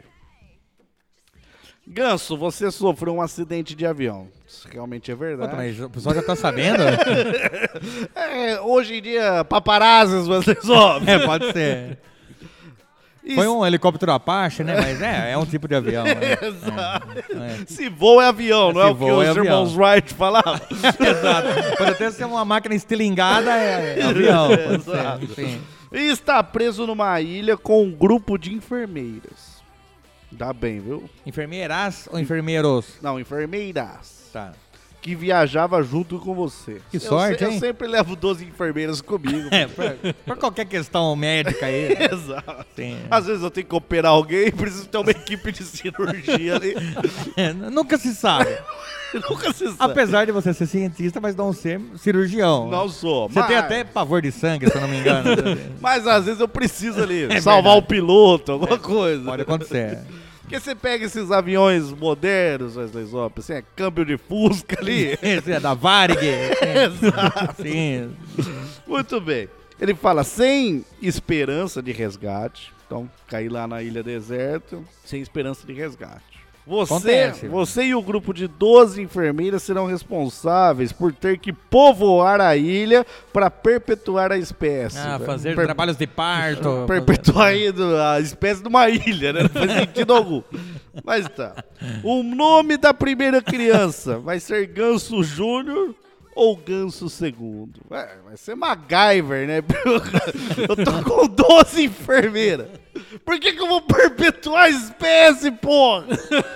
Ganso, você sofreu um acidente de avião. Isso realmente é verdade. Mas o pessoal já tá sabendo? Hoje em dia, paparazzis você sobe. Pode ser. Foi um helicóptero Apache, né? Mas é um tipo de avião. Exato. Se voa é avião, não é o que os irmãos Wright falavam. Exato. Pode até ser uma máquina estilingada, é avião. Pode ser. Sim. E está preso numa ilha com um grupo de enfermeiras. Dá bem, viu? Enfermeiras ou enfermeiros? Não, enfermeiras. Tá. que viajava junto com você. Que sorte, eu hein? sempre levo 12 enfermeiras comigo. Pra qualquer questão médica aí. Exato. Sim. Às vezes eu tenho que operar alguém e preciso ter uma equipe de cirurgia ali. Nunca se sabe. Nunca se sabe. Apesar de você ser cientista, mas não ser cirurgião. Não sou. Você tem até pavor de sangue, se eu não me engano. Mas às vezes eu preciso ali É salvar verdade. o piloto, alguma coisa. Pode acontecer. Porque você pega esses aviões modernos, Wesley Zop, assim, é câmbio de Fusca ali. Esse é da Varig. Exato. Sim. Muito bem. Ele fala sem esperança de resgate. Então, cair lá na ilha deserta, sem esperança de resgate. Acontece. Você e o grupo de 12 enfermeiras serão responsáveis por ter que povoar a ilha para perpetuar a espécie. Fazer trabalhos de parto. Perpetuar a espécie de uma ilha, né? Não faz sentido algum. Mas tá. O nome da primeira criança vai ser Ganso Júnior ou Ganso Segundo? Vai ser MacGyver, né? Eu tô com 12 enfermeiras. Por que eu vou perpetuar a espécie, porra?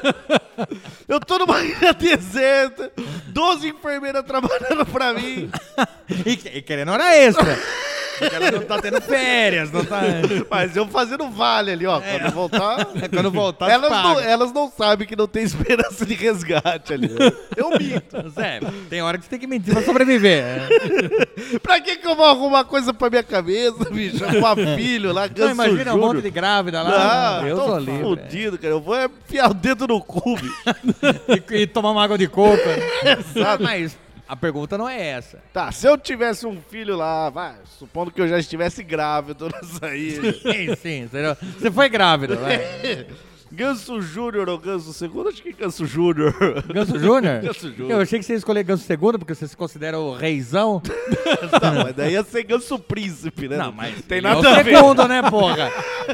Eu tô numa ilha deserta, 12 enfermeiras trabalhando pra mim. E querendo hora extra. Porque ela não tá tendo férias, não tá... Mas eu fazendo vale ali, ó. Quando voltar... Quando voltar, Elas não sabem que não tem esperança de resgate ali. Eu minto. Sério, tem hora que você tem que mentir pra sobreviver. Pra que eu vou arrumar coisa pra minha cabeça, bicho? Arrumar filho lá, Não, Ganso imagina um Júnior. monte de grávida lá. Eu Deus tô o livre. fudido, cara. Eu vou enfiar o dedo no cu, bicho. E tomar uma água de coco. Exato. Mas a pergunta não é essa. Tá, se eu tivesse um filho lá, supondo que eu já estivesse grávido nessa ilha. Sim, entendeu? Você foi grávida, vai. Ganso Júnior ou Ganso Segundo? Acho que Ganso Júnior. Ganso Júnior? Ganso Júnior. Eu achei que você ia escolher Ganso Segundo, porque você se considera o reizão. Não, mas daí ia ser Ganso Príncipe, né? Não, mas tem é nada o a ver. segundo, né, porra?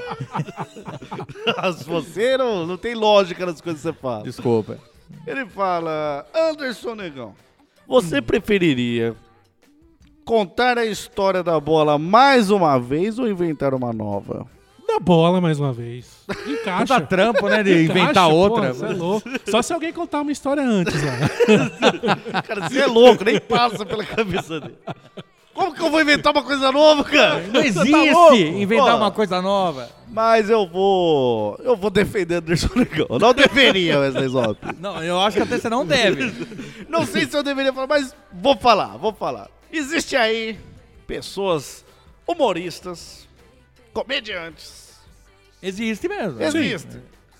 Mas você não tem lógica nas coisas que você fala. Desculpa. Ele fala, Anderson Negão, você preferiria contar a história da bola mais uma vez ou inventar uma nova? Dá bola mais uma vez. Puta Encaixa. trampo, né, de inventar Encaixa, outra. Pô, você é louco. Só se alguém contar uma história antes lá. Cara, você é louco, nem passa pela cabeça dele. Como que eu vou inventar uma coisa nova, cara? Não Você existe tá louco? inventar Ó, uma coisa nova. Mas eu vou defender Anderson Negão. Eu não deveria, Wesley Zop. Não, eu acho que até você não deve. Não sei se eu deveria falar, mas vou falar. Existe aí pessoas humoristas, comediantes, Existe mesmo. existem,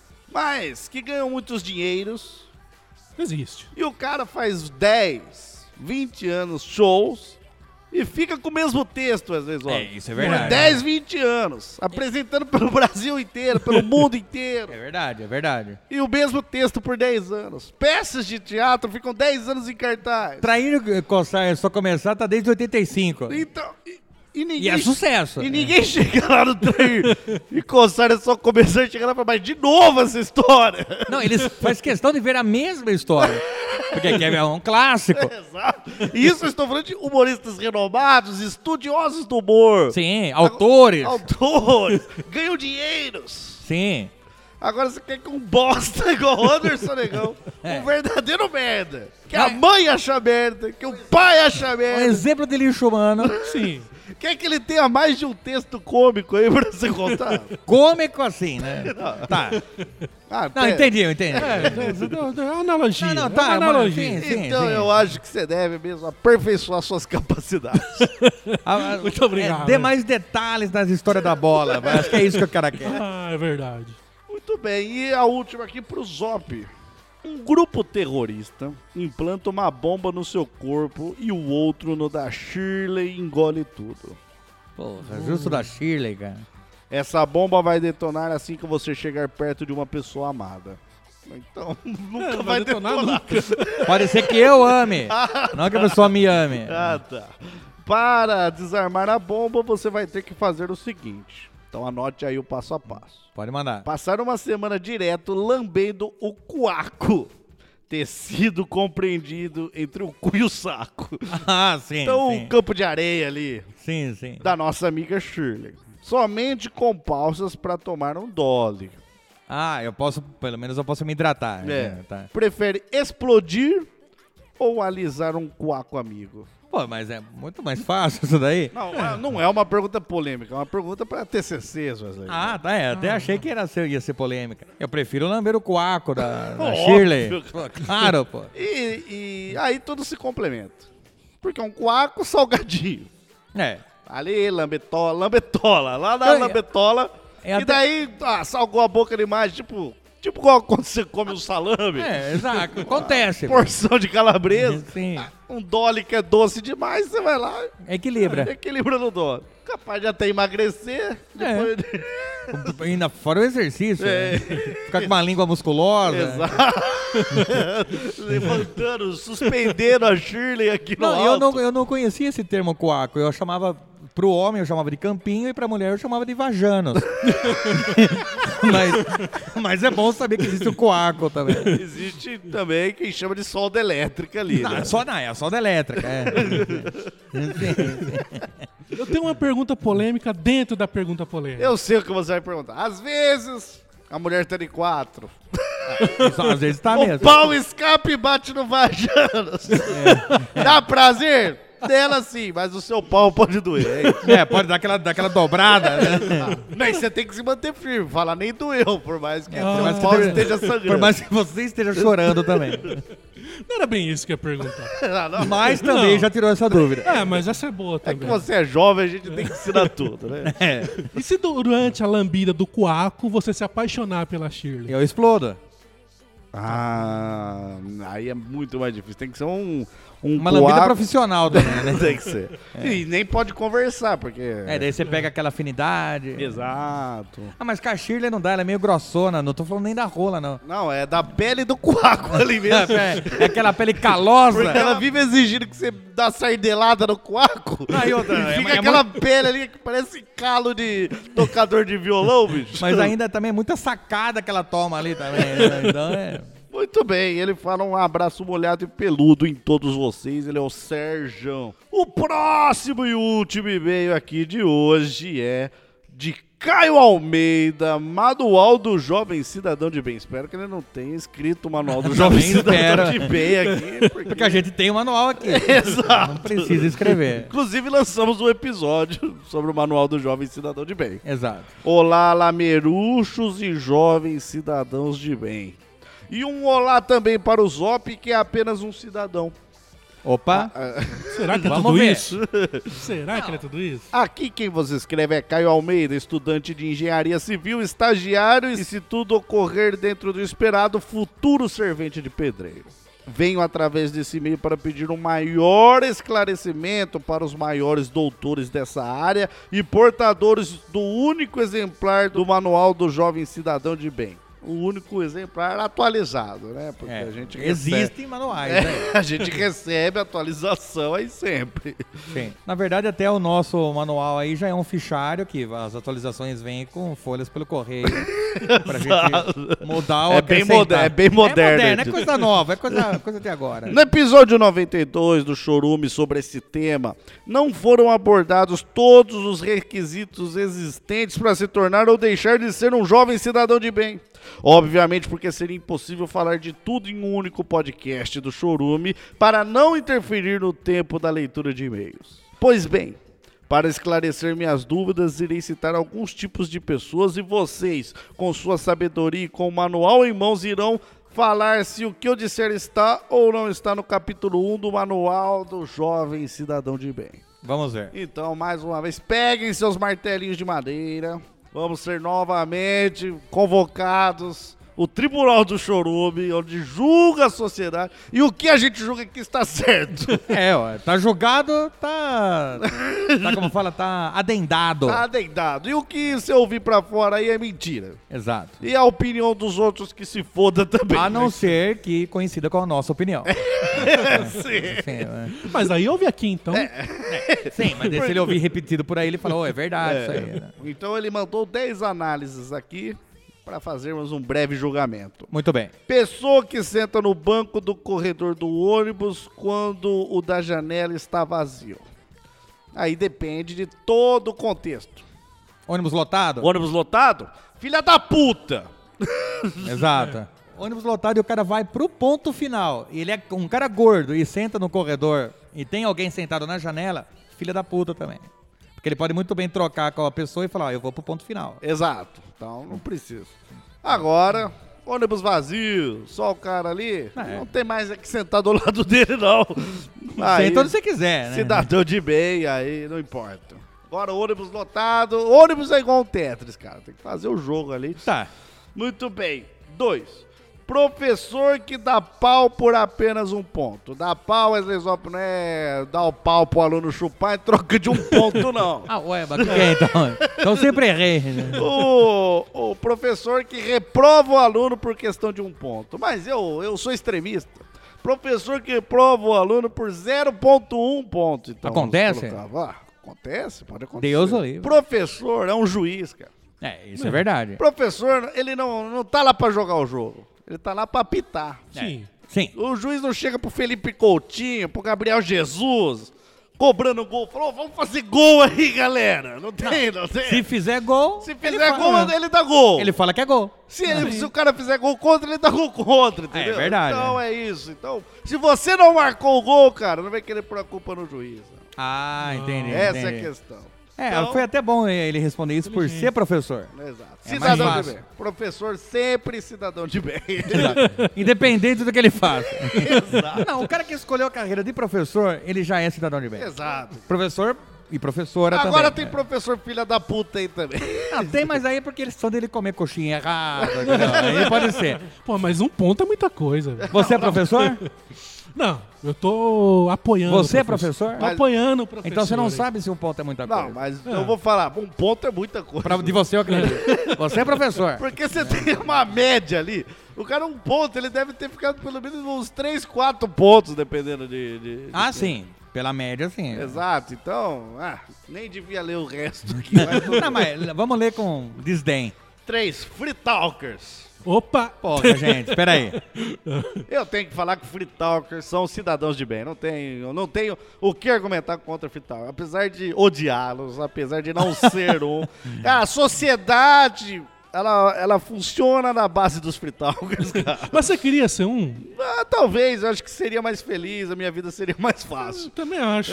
mas que ganham muitos dinheiros Existe. e o cara faz 10, 20 anos shows e fica com o mesmo texto às vezes, ó. Isso é verdade. Por 10, 20 anos, apresentando pelo Brasil inteiro, pelo mundo inteiro. É verdade, é verdade. E o mesmo texto por 10 anos. Peças de teatro ficam 10 anos em cartaz. Trair coçar é só começar, tá desde 85. Então, e ninguém... E é sucesso. E ninguém chega lá no trair e coçar é só começar e chegar lá e falar, mas de novo essa história. Não, eles fazem questão de ver a mesma história. Porque aqui é um clássico. Exato. E isso eu estou falando de humoristas renomados, estudiosos do humor. Sim, autores. Autores. Ganham dinheiros. Sim. Agora você quer que um bosta igual o Anderson Negão, É. um verdadeiro merda, que a mãe acha merda, que o pai acha Um merda, exemplo de lixo humano. Sim. quer que ele tenha mais de um texto cômico aí pra você contar? Cômico assim, né? Tá. Ah, Não, entendi, eu entendi. É uma analogia. Não, é tá, uma analogia. sim, Então sim. eu acho que você deve mesmo aperfeiçoar suas capacidades. Muito obrigado. Dê mais detalhes nas histórias da bola. Acho que é isso que o cara quer. Ah, é verdade. Muito bem, e a última aqui pro Zop. Um grupo terrorista implanta uma bomba no seu corpo e o outro no da Shirley engole tudo. Porra, justo da Shirley, cara. Essa bomba vai detonar assim que você chegar perto de uma pessoa amada. Então, nunca vai detonar. Pode ser que eu ame, não que a pessoa me ame. Ah, tá. Para desarmar a bomba, você vai ter que fazer o seguinte. Então anote aí o passo a passo. Pode mandar. Passar uma semana direto lambendo o cuaco. Tecido compreendido entre o cu e o saco. Ah, sim, Então, sim. um campo de areia ali Sim, sim. da nossa amiga Shirley. Somente com pausas para tomar um Dolly. Ah, eu posso, pelo menos eu posso me hidratar. É. Tá. Prefere explodir ou alisar um cuaco amigo? Pô, mas é muito mais fácil isso daí. Não é uma pergunta polêmica, é uma pergunta pra TCC, Wesley. Ah, tá, até achei que ia ser polêmica. Eu prefiro lamber o coaco da Shirley. Pô, claro, pô. E aí tudo se complementa. Porque é um cuaco salgadinho. É. Ali, lambetola, lá na lambetola. E daí, salgou a boca demais, tipo igual quando você come um salame. É, exato. Acontece. Porção de calabresa. Sim. Um Dolly que é doce demais, você vai lá. Equilibra. Equilibra no Dolly. Capaz de até emagrecer. Depois Ainda fora o exercício. Né? Ficar com uma língua musculosa. Exato. Levantando, suspendendo a Shirley aqui no alto. Eu não conhecia esse termo coaco. Eu chamava... Pro homem eu chamava de campinho e pra mulher eu chamava de vajanos. mas é bom saber que existe o coaco também. Existe também quem chama de solda elétrica ali. Não, né? é a solda elétrica. Eu tenho uma pergunta polêmica dentro da pergunta polêmica. Eu sei o que você vai perguntar. Às vezes, a mulher tá de 4. Às vezes tá O mesmo. pau escapa e bate no vajanos. Dá prazer? Dela sim, mas o seu pau pode doer. Pode dar aquela dobrada, né? Mas você tem que se manter firme. Fala, nem doeu, por mais que seu pau esteja sangrando. Por mais que você esteja chorando também. Não era bem isso que eu ia perguntar. Não. Mas também já tirou essa dúvida. Mas essa é boa É também. que você é jovem, a gente tem que ensinar tudo, né? E se durante a lambida do coaco você se apaixonar pela Shirley? Eu explodo. Aí é muito mais difícil. Tem que ser uma Uma lambida profissional também, né? Tem que ser. E nem pode conversar, porque... Daí você pega aquela afinidade. Exato. Mas com a Shirley não dá, ela é meio grossona. Não tô falando nem da rola, não. Não, é da pele do coaco ali mesmo. É aquela pele calosa. Porque ela vive exigindo que você dá sardelada no coaco. E outra, fica aquela pele ali que parece calo de tocador de violão, bicho. Mas ainda também é muita sacada que ela toma ali também. Né? Então Muito bem, ele fala um abraço molhado e peludo em todos vocês, ele é o Sérgio. O próximo e último e-mail aqui de hoje é de Caio Almeida, Manual do Jovem Cidadão de Bem. Espero que ele não tenha escrito o Manual do Jovem Cidadão de Bem aqui. Porque a gente tem o manual aqui. Exato. Não precisa escrever. Inclusive lançamos um episódio sobre o Manual do Jovem Cidadão de Bem. Exato. Olá, lameruchos e jovens cidadãos de bem. E um olá também para o Zop, que é apenas um cidadão. Opa. Será que é Vamos tudo ver. isso? Será que é tudo isso? Aqui quem você escreve é Caio Almeida, estudante de engenharia civil, estagiário e, se tudo ocorrer dentro do esperado, futuro servente de pedreiro. Venho através desse e-mail para pedir um maior esclarecimento para os maiores doutores dessa área e portadores do único exemplar do Manual do Jovem Cidadão de Bem. O único exemplar atualizado, né? Porque a gente existem manuais, né? A gente recebe atualização aí sempre. Sim. Na verdade, até o nosso manual aí já é um fichário que as atualizações vêm com folhas pelo correio pra gente mudar ou É bem moderno. É coisa nova, é coisa de agora. No episódio 92 do Chorume sobre esse tema, não foram abordados todos os requisitos existentes para se tornar ou deixar de ser um jovem cidadão de bem. Obviamente porque seria impossível falar de tudo em um único podcast do Chorume para não interferir no tempo da leitura de e-mails. Pois bem, para esclarecer minhas dúvidas, irei citar alguns tipos de pessoas e vocês, com sua sabedoria e com o manual em mãos, irão falar se o que eu disser está ou não está no capítulo 1 do Manual do Jovem Cidadão de Bem. Vamos ver. Então, mais uma vez, peguem seus martelinhos de madeira. Vamos ser novamente convocados o Tribunal do Chorume, onde julga a sociedade. E o que a gente julga aqui está certo. Tá julgado, tá como fala, tá adendado. Tá adendado. E o que você ouvir pra fora aí é mentira. Exato. E a opinião dos outros que se foda também. A não ser que coincida com a nossa opinião. Sim. Mas aí ouve aqui, então. Sim, mas se ele ouvir repetido por aí, ele fala, é verdade isso aí. Né? Então ele mandou 10 análises aqui para fazermos um breve julgamento. Muito bem. Pessoa que senta no banco do corredor do ônibus quando o da janela está vazio. Aí depende de todo o contexto. Ônibus lotado? Ônibus lotado? Filha da puta! Exato. ônibus lotado e o cara vai pro ponto final. E ele é um cara gordo e senta no corredor e tem alguém sentado na janela, filha da puta também. Porque ele pode muito bem trocar com a pessoa e falar, eu vou pro ponto final. Exato. Então não precisa. Agora, ônibus vazio, só o cara ali, não tem mais que sentar do lado dele, não. Aí, Senta onde você quiser, né? cidadão de bem, aí não importa. Agora, ônibus lotado. Ônibus é igual um Tetris, cara. Tem que fazer o jogo ali. Tá. Muito bem. 2. Professor que dá pau por apenas um ponto. Dá pau, Wesley Zop, não é dar o pau pro aluno chupar em troca de um ponto, não. Ah, ué, mas o que é então? Então eu sempre errei, né? O professor que reprova o aluno por questão de um ponto. Mas eu sou extremista. Professor que reprova o aluno por 0,1 ponto. Então, acontece? Acontece, pode acontecer. Deus o livre. Professor é um juiz, cara. É, isso é verdade. Professor, ele não tá lá pra jogar o jogo. Ele tá lá pra apitar. Sim. Sim. O juiz não chega pro Felipe Coutinho, pro Gabriel Jesus, cobrando gol. Falou, vamos fazer gol aí, galera. Não tem. Se fizer gol... Se fizer gol, ele dá gol. Ele fala que é gol. Se o cara fizer gol contra, ele dá gol contra, entendeu? É verdade. Então é isso. Então, se você não marcou o gol, cara, não vai querer pôr a culpa no juiz. Ah, entendi. Essa entendi. é a questão. É, Então, foi até bom ele responder isso por ser professor. Exato. É Cidadão mais de fácil. bem. Professor sempre cidadão de bem. Independente do que ele faça. Exato. Não, o cara que escolheu a carreira de professor, ele já é cidadão de bem. Exato. Professor e professora também. Agora tem professor filha da puta aí também. Não, tem, mas aí é porque eles são dele comer coxinha errada. Entendeu? Aí pode ser. Pô, mas um ponto é muita coisa. Velho. Você é professor? Não, eu tô apoiando. Você é o professor. professor? Tô apoiando o professor. Então você não aí. sabe se um ponto é muita coisa. Não, mas eu vou falar, um ponto é muita coisa. De você eu acredito. Você é professor. Porque você tem uma média ali. O cara, um ponto, ele deve ter ficado pelo menos uns 3, 4 pontos, dependendo de Ah, sim. Pela média, sim. Exato, então, nem devia ler o resto aqui. Mas Não, mas vamos ler com desdém. 3, Free Talkers. Opa! Porra, gente, peraí. Eu tenho que falar que Free Talkers são cidadãos de bem. Não tenho o que argumentar contra Free Talkers. Apesar de odiá-los, apesar de não ser um. A sociedade, ela funciona na base dos Free Talkers, cara. Mas você queria ser um? Talvez, eu acho que seria mais feliz, a minha vida seria mais fácil. Também acho.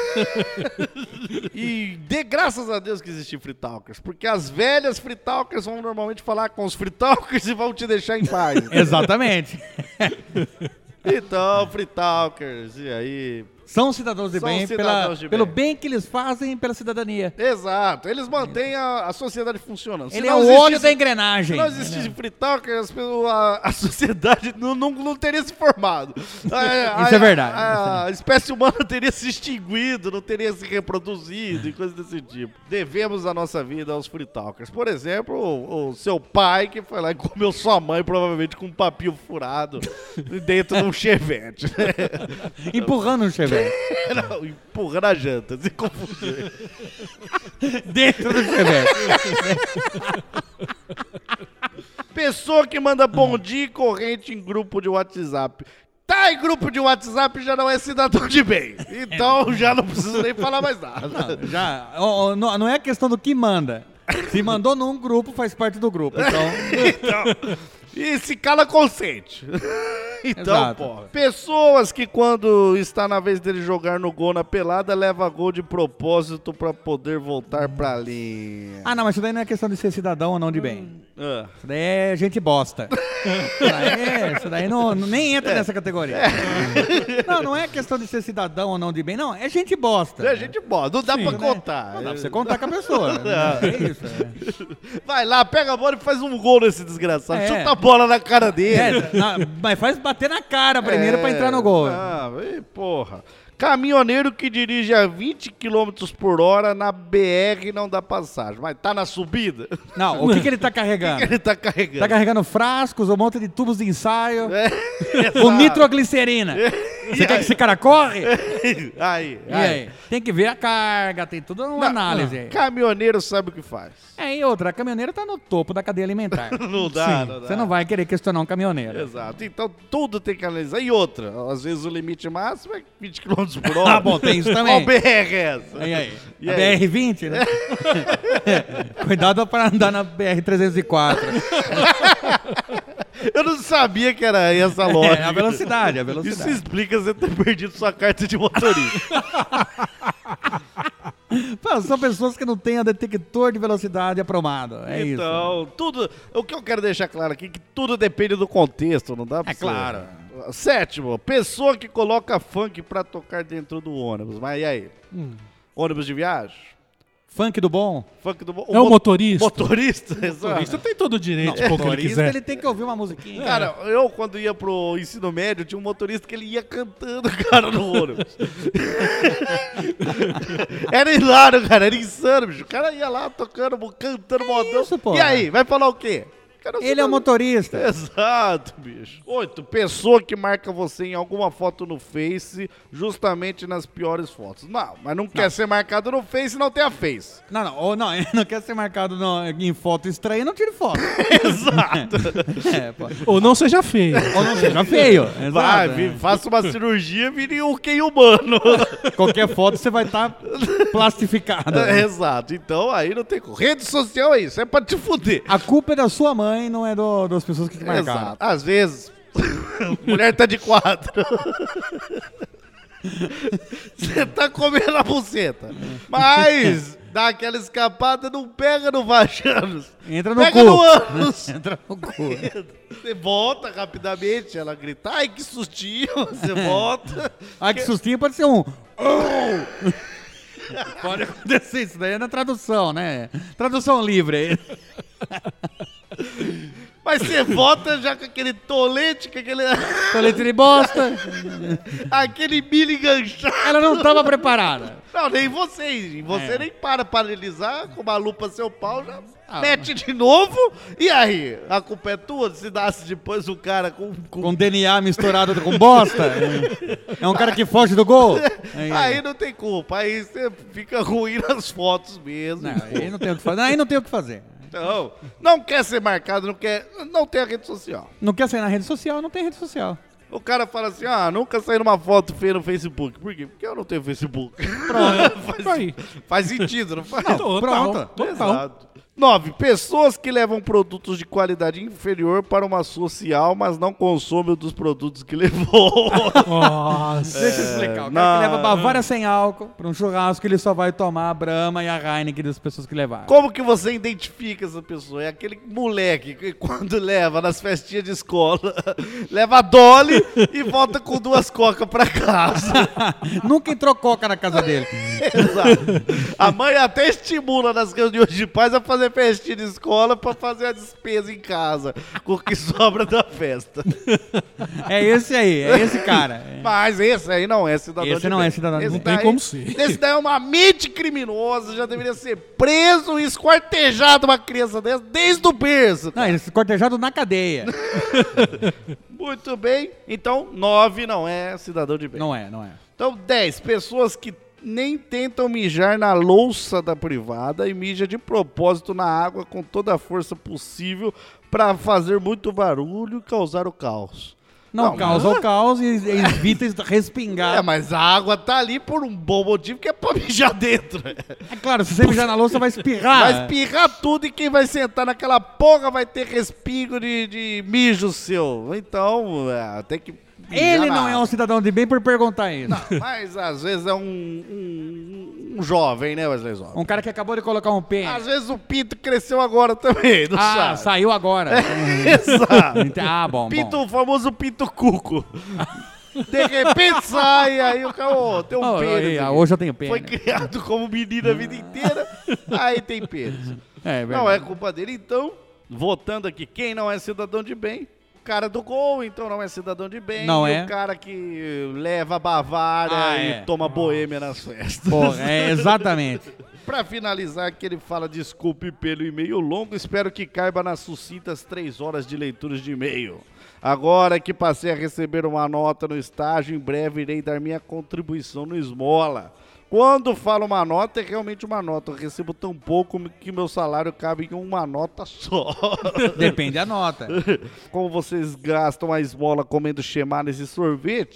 E dê graças a Deus que existem Free Talkers, porque as velhas Free Talkers vão normalmente falar com os Free Talkers e vão te deixar em paz. Exatamente. Então, Free Talkers, e aí? São cidadãos de São bem, cidadãos de pelo bem. bem que eles fazem pela cidadania. Exato, eles mantêm a sociedade funcionando. Se Ele é não o existisse- óleo da engrenagem. Se não existisse Free Talkers, a sociedade não teria se formado. Isso é verdade. A espécie humana teria se extinguido, não teria se reproduzido e coisas desse tipo. Devemos a nossa vida aos Free Talkers. Por exemplo, o seu pai que foi lá e comeu sua mãe, provavelmente com um papinho furado dentro de um chevette. Empurrando um chevette. Não, empurrando a janta, se confundir. Dentro do chevette. Pessoa que manda bom dia e corrente em grupo de WhatsApp. Tá em grupo de WhatsApp já não é cidadão de bem. Então já não preciso nem falar mais nada. Já, não é questão do que manda. Se mandou num grupo, faz parte do grupo. Então, E se cala consente. Então, Exato. porra. Pessoas que quando está na vez dele jogar no gol na pelada, leva gol de propósito pra poder voltar pra linha. ah, não, mas isso daí não é questão de ser cidadão ou não de bem. Ah. Isso daí é gente bosta. Isso daí nem entra nessa categoria. Não é questão de ser cidadão ou não de bem, não. É gente bosta. É gente boa, não dá pra contar. Não dá pra você contar com a pessoa. É isso. Vai lá, pega a bola e faz um gol nesse desgraçado. É. Chuta a bola na cara dele. Mas faz bater na cara primeiro pra entrar no gol. Porra. Caminhoneiro que dirige a 20 km por hora na BR não dá passagem. Mas tá na subida? Não, o que ele tá carregando? Ele tá carregando. Tá carregando frascos, um monte de tubos de ensaio, com Exato. nitroglicerina. Você quer que esse cara corre? Aí. E aí? Tem que ver a carga, tem tudo uma análise aí. Caminhoneiro sabe o que faz. É, e outra, a caminhoneira tá no topo da cadeia alimentar. Não dá, não dá. Você não vai querer questionar um caminhoneiro. Exato. Então tudo tem que analisar. E outra, às vezes o limite máximo é 20 km por hora. Ah, bom, tem isso Qual também. BR é essa? E aí? E A aí? BR-20, né? Cuidado para andar na BR-304. Eu não sabia que era essa lógica. É a velocidade, Isso explica você ter perdido sua carta de motorista. Pô, são pessoas que não têm o detector de velocidade aprovado. É isso. Então, tudo. O que eu quero deixar claro aqui é que tudo depende do contexto, não dá pra É claro. Sétimo, pessoa que coloca funk pra tocar dentro do ônibus. Mas e aí? Ônibus de viagem? Funk do bom? Funk do bom. É o motorista. Motorista, O exato. motorista tem todo o direito de pôr o que ele Motorista, quiser. ele tem que ouvir uma musiquinha. Cara, eu quando ia pro ensino médio, tinha um motorista que ele ia cantando, cara, no ônibus. Era hilário, cara, era insano, bicho. O cara ia lá tocando, cantando modão. isso, pô? E aí, vai falar o quê? Cara, Ele é o motorista. Exato, bicho. 8. Pessoa que marca você em alguma foto no Face, justamente nas piores fotos. Não, mas não quer ser marcado no Face e não tem a Face. Não, ele não quer ser marcado em foto estranha, não tire foto. Exato. Pô. Ou não seja feio. Ou não seja feio. Vai, Exato, faça uma cirurgia, vire um QI humano. Qualquer foto você vai estar plastificado. Exato. Então aí não tem como. Rede social é isso, é pra te fuder. A culpa é da sua mãe, não é das pessoas que te marcaram. Exato. Às vezes, mulher tá de quatro. Você tá comendo a buceta. Mas dá aquela escapada, não pega no vajanos. Entra no Pega cu. no ânus. Entra no cu. Você volta rapidamente, ela grita, ai que sustinho. Você volta. Ah, que sustinho pode ser um. Oh! Pode acontecer, isso daí é na tradução, né? Tradução livre. Mas você volta já com aquele tolete, com aquele, Colete de bosta. aquele milho enganchado. Ela não estava preparada. Não, nem você. E você nem para analisar, com uma lupa seu pau, já mete de novo. E aí? A culpa é tua? Se nasce depois o cara com... Com DNA misturado com bosta. É um cara que foge do gol. Aí não tem culpa. Aí você fica ruim nas fotos mesmo. Não, aí não tem o que fazer. Aí não tem o que fazer. Então, não quer ser marcado, não tem a rede social. Não quer sair na rede social, não tem rede social. O cara fala assim, nunca saí numa foto feia no Facebook. Por quê? Porque eu não tenho Facebook. Aí. Faz sentido, não faz? Total. Exato. 9. Pessoas que levam produtos de qualidade inferior para uma social, mas não consomem dos produtos que levou. Nossa. Deixa eu explicar. O cara que leva Bavária sem álcool para um churrasco, ele só vai tomar a Brahma e a Heineken das pessoas que levaram. Como que você identifica essa pessoa? É aquele moleque que quando leva nas festinhas de escola, leva a Dolly e volta com 2 cocas pra casa. Nunca entrou coca na casa dele. Exato. A mãe até estimula nas reuniões de pais a fazer festinha de escola pra fazer a despesa em casa com o que sobra da festa. É esse aí, é esse cara. Mas esse aí não é cidadão Esse de não bem. é cidadão de Esse bem. Tem como ser. Esse daí é uma mente criminosa, já deveria ser preso e esquartejado uma criança dessa desde o berço. Não, ele é cortejado na cadeia. Muito bem. Então, 9 não é cidadão de bem. Não é, não é. Então, 10. Pessoas que nem tentam mijar na louça da privada e mija de propósito na água com toda a força possível para fazer muito barulho e causar o caos. Não, causa o caos e evita respingar. Mas a água tá ali por um bom motivo, que é pra mijar dentro. É claro, se você mijar na louça, vai espirrar. Vai espirrar tudo e quem vai sentar naquela porra vai ter respingo de mijo seu. Então, tem que mijar Ele na não é um água. cidadão de bem por perguntar isso. Mas às vezes é um jovem, né, Wesley Zó? Um cara que acabou de colocar um pênis. Às vezes o pinto cresceu agora também, não sabe? Saiu agora. Exato. Bom. O famoso pinto cuco. De repente sai, aí o cara, tem um pênis. aqui. Hoje eu tenho pênis. Foi criado como menino a vida inteira, aí tem pênis. É verdade. Não é culpa dele, então, votando aqui, quem não é cidadão de bem? O cara do gol, então não é cidadão de bem. Não e é. o cara que leva a Bavária e toma boêmia nas festas. Porra, exatamente. Pra finalizar, que ele fala desculpe pelo e-mail longo, espero que caiba nas sucintas 3 horas de leituras de e-mail. Agora que passei a receber uma nota no estágio, em breve irei dar minha contribuição no Esmola. Quando falo uma nota, é realmente uma nota. Eu recebo tão pouco que meu salário cabe em uma nota só. Depende da nota. Como vocês gastam a esmola comendo chemanes e sorvete,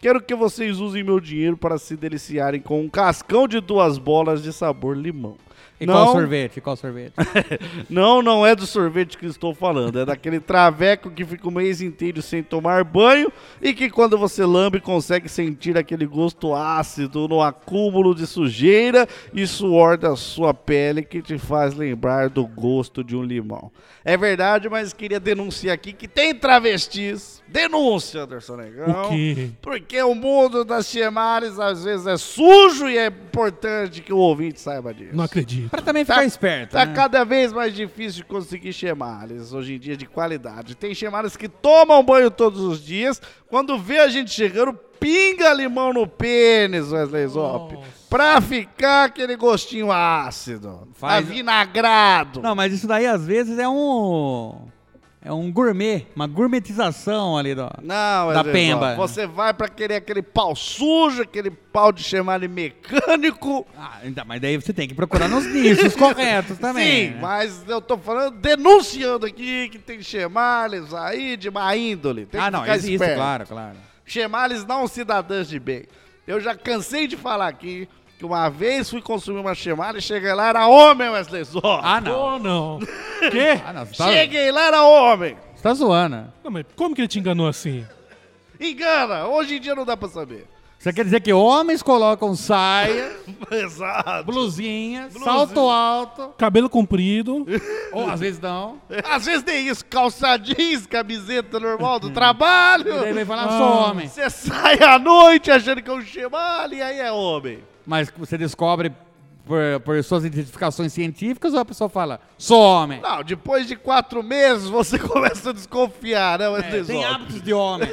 Quero que vocês usem meu dinheiro para se deliciarem com um cascão de 2 bolas de sabor limão. E qual sorvete? Qual sorvete? Não é do sorvete que estou falando. É daquele traveco que fica o mês inteiro sem tomar banho e que quando você lambe consegue sentir aquele gosto ácido no acúmulo de sujeira e suor da sua pele que te faz lembrar do gosto de um limão. É verdade, mas queria denunciar aqui que tem travestis. Denúncia, Anderson Negão. O quê? Porque o mundo das chemares às vezes é sujo e é importante que o ouvinte saiba disso. Não acredito. Pra também ficar esperto, Tá né? cada vez mais difícil de conseguir chemares, hoje em dia, de qualidade. Tem chemares que tomam banho todos os dias, quando vê a gente chegando, pinga limão no pênis, Wesley Zop, pra ficar aquele gostinho ácido, avinagrado. Não, mas isso daí às vezes é um gourmet, uma gourmetização ali Não, da Wesley pemba. Zop, você vai pra querer aquele pau sujo, aquele pau de chemale mecânico. Mas daí você tem que procurar nos nichos corretos também. Sim, né? mas eu tô falando, denunciando aqui que tem chemales aí de má índole. Tem que Não, ficar existe, esperto. claro. Chemales não cidadãs de bem. Eu já cansei de falar aqui que uma vez fui consumir uma chemale e cheguei lá, era homem, Wesley Zop. Não. Oh, não. Quê? Não, você tá, Cheguei lá, era homem. você tá zoando. Não, mas como que ele te enganou assim? Engana, hoje em dia não dá pra saber. Você quer dizer que homens colocam saia, Exato. blusinha, salto alto, Cabelo comprido. ou às vezes não. Às vezes tem isso, calça jeans, camiseta normal do trabalho. E daí vem falar, sou homem. Você sai à noite achando que é um chemale e aí é homem. Mas você descobre por suas identificações científicas ou a pessoa fala, sou homem? Não, depois de 4 meses você começa a desconfiar, né, Wesley Tem Zop? hábitos de homem.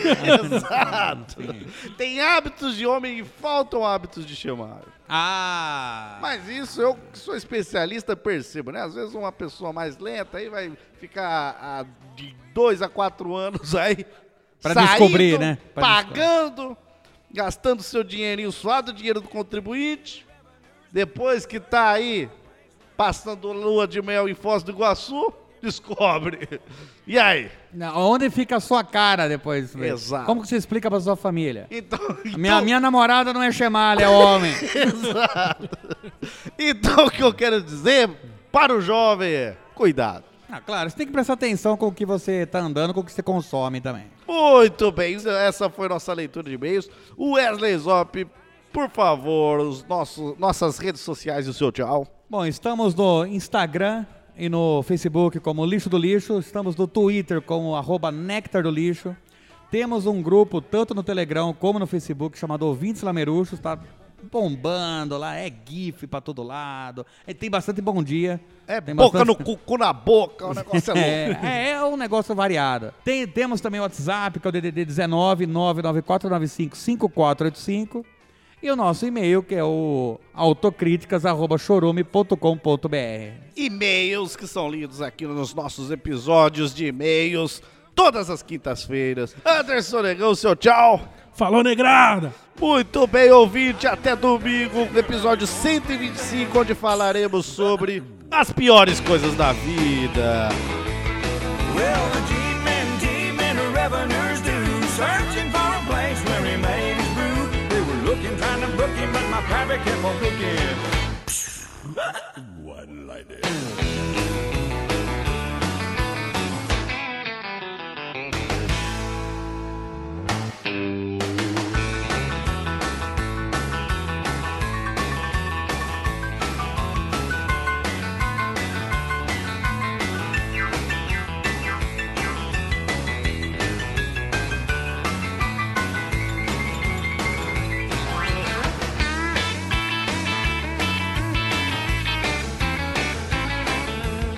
Exato. Tem hábitos de homem e faltam hábitos de chemale. Mas isso eu, que sou especialista, percebo, né? Às vezes uma pessoa mais lenta aí vai ficar de 2 a 4 anos aí Pra saindo, descobrir, né? Pra pagando, gastando seu dinheirinho suado, o dinheiro do contribuinte. Depois que tá aí passando lua de mel em Foz do Iguaçu, descobre. E aí? Onde fica a sua cara depois disso? Exato. Como que você explica pra sua família? Então, Minha namorada não é chemale, é homem. Exato. Então o que eu quero dizer para o jovem é, cuidado. Claro, você tem que prestar atenção com o que você tá andando, com o que você consome também. Muito bem, essa foi nossa leitura de e-mails. O Wesley Zop, por favor, nossas redes sociais e o seu tchau. Bom, estamos no Instagram e no Facebook como Lixo do Lixo. Estamos no Twitter como @Néctar do Lixo. Temos um grupo tanto no Telegram como no Facebook chamado Ouvintes Lameruxos. Tá bombando lá, é GIF pra todo lado. Tem bastante bom dia. Tem Boca bastante... no cu na boca, o negócio é louco. É um negócio variado. Temos também o WhatsApp, que é o DDD 19 99495 5485. E o nosso e-mail, que é o autocríticas@chorume.com.br. E-mails que são lidos aqui nos nossos episódios de e-mails, todas as quintas-feiras. Anderson Negão, seu tchau. Falou, negrada! Muito bem, ouvinte, até domingo, no episódio 125, onde falaremos sobre as piores coisas da vida. Well, the G-men revenues do, searching for a place where he made his brew. They were looking, trying to book him, but my private kept on cooking. One like that.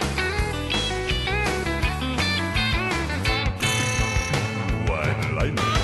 Lightning.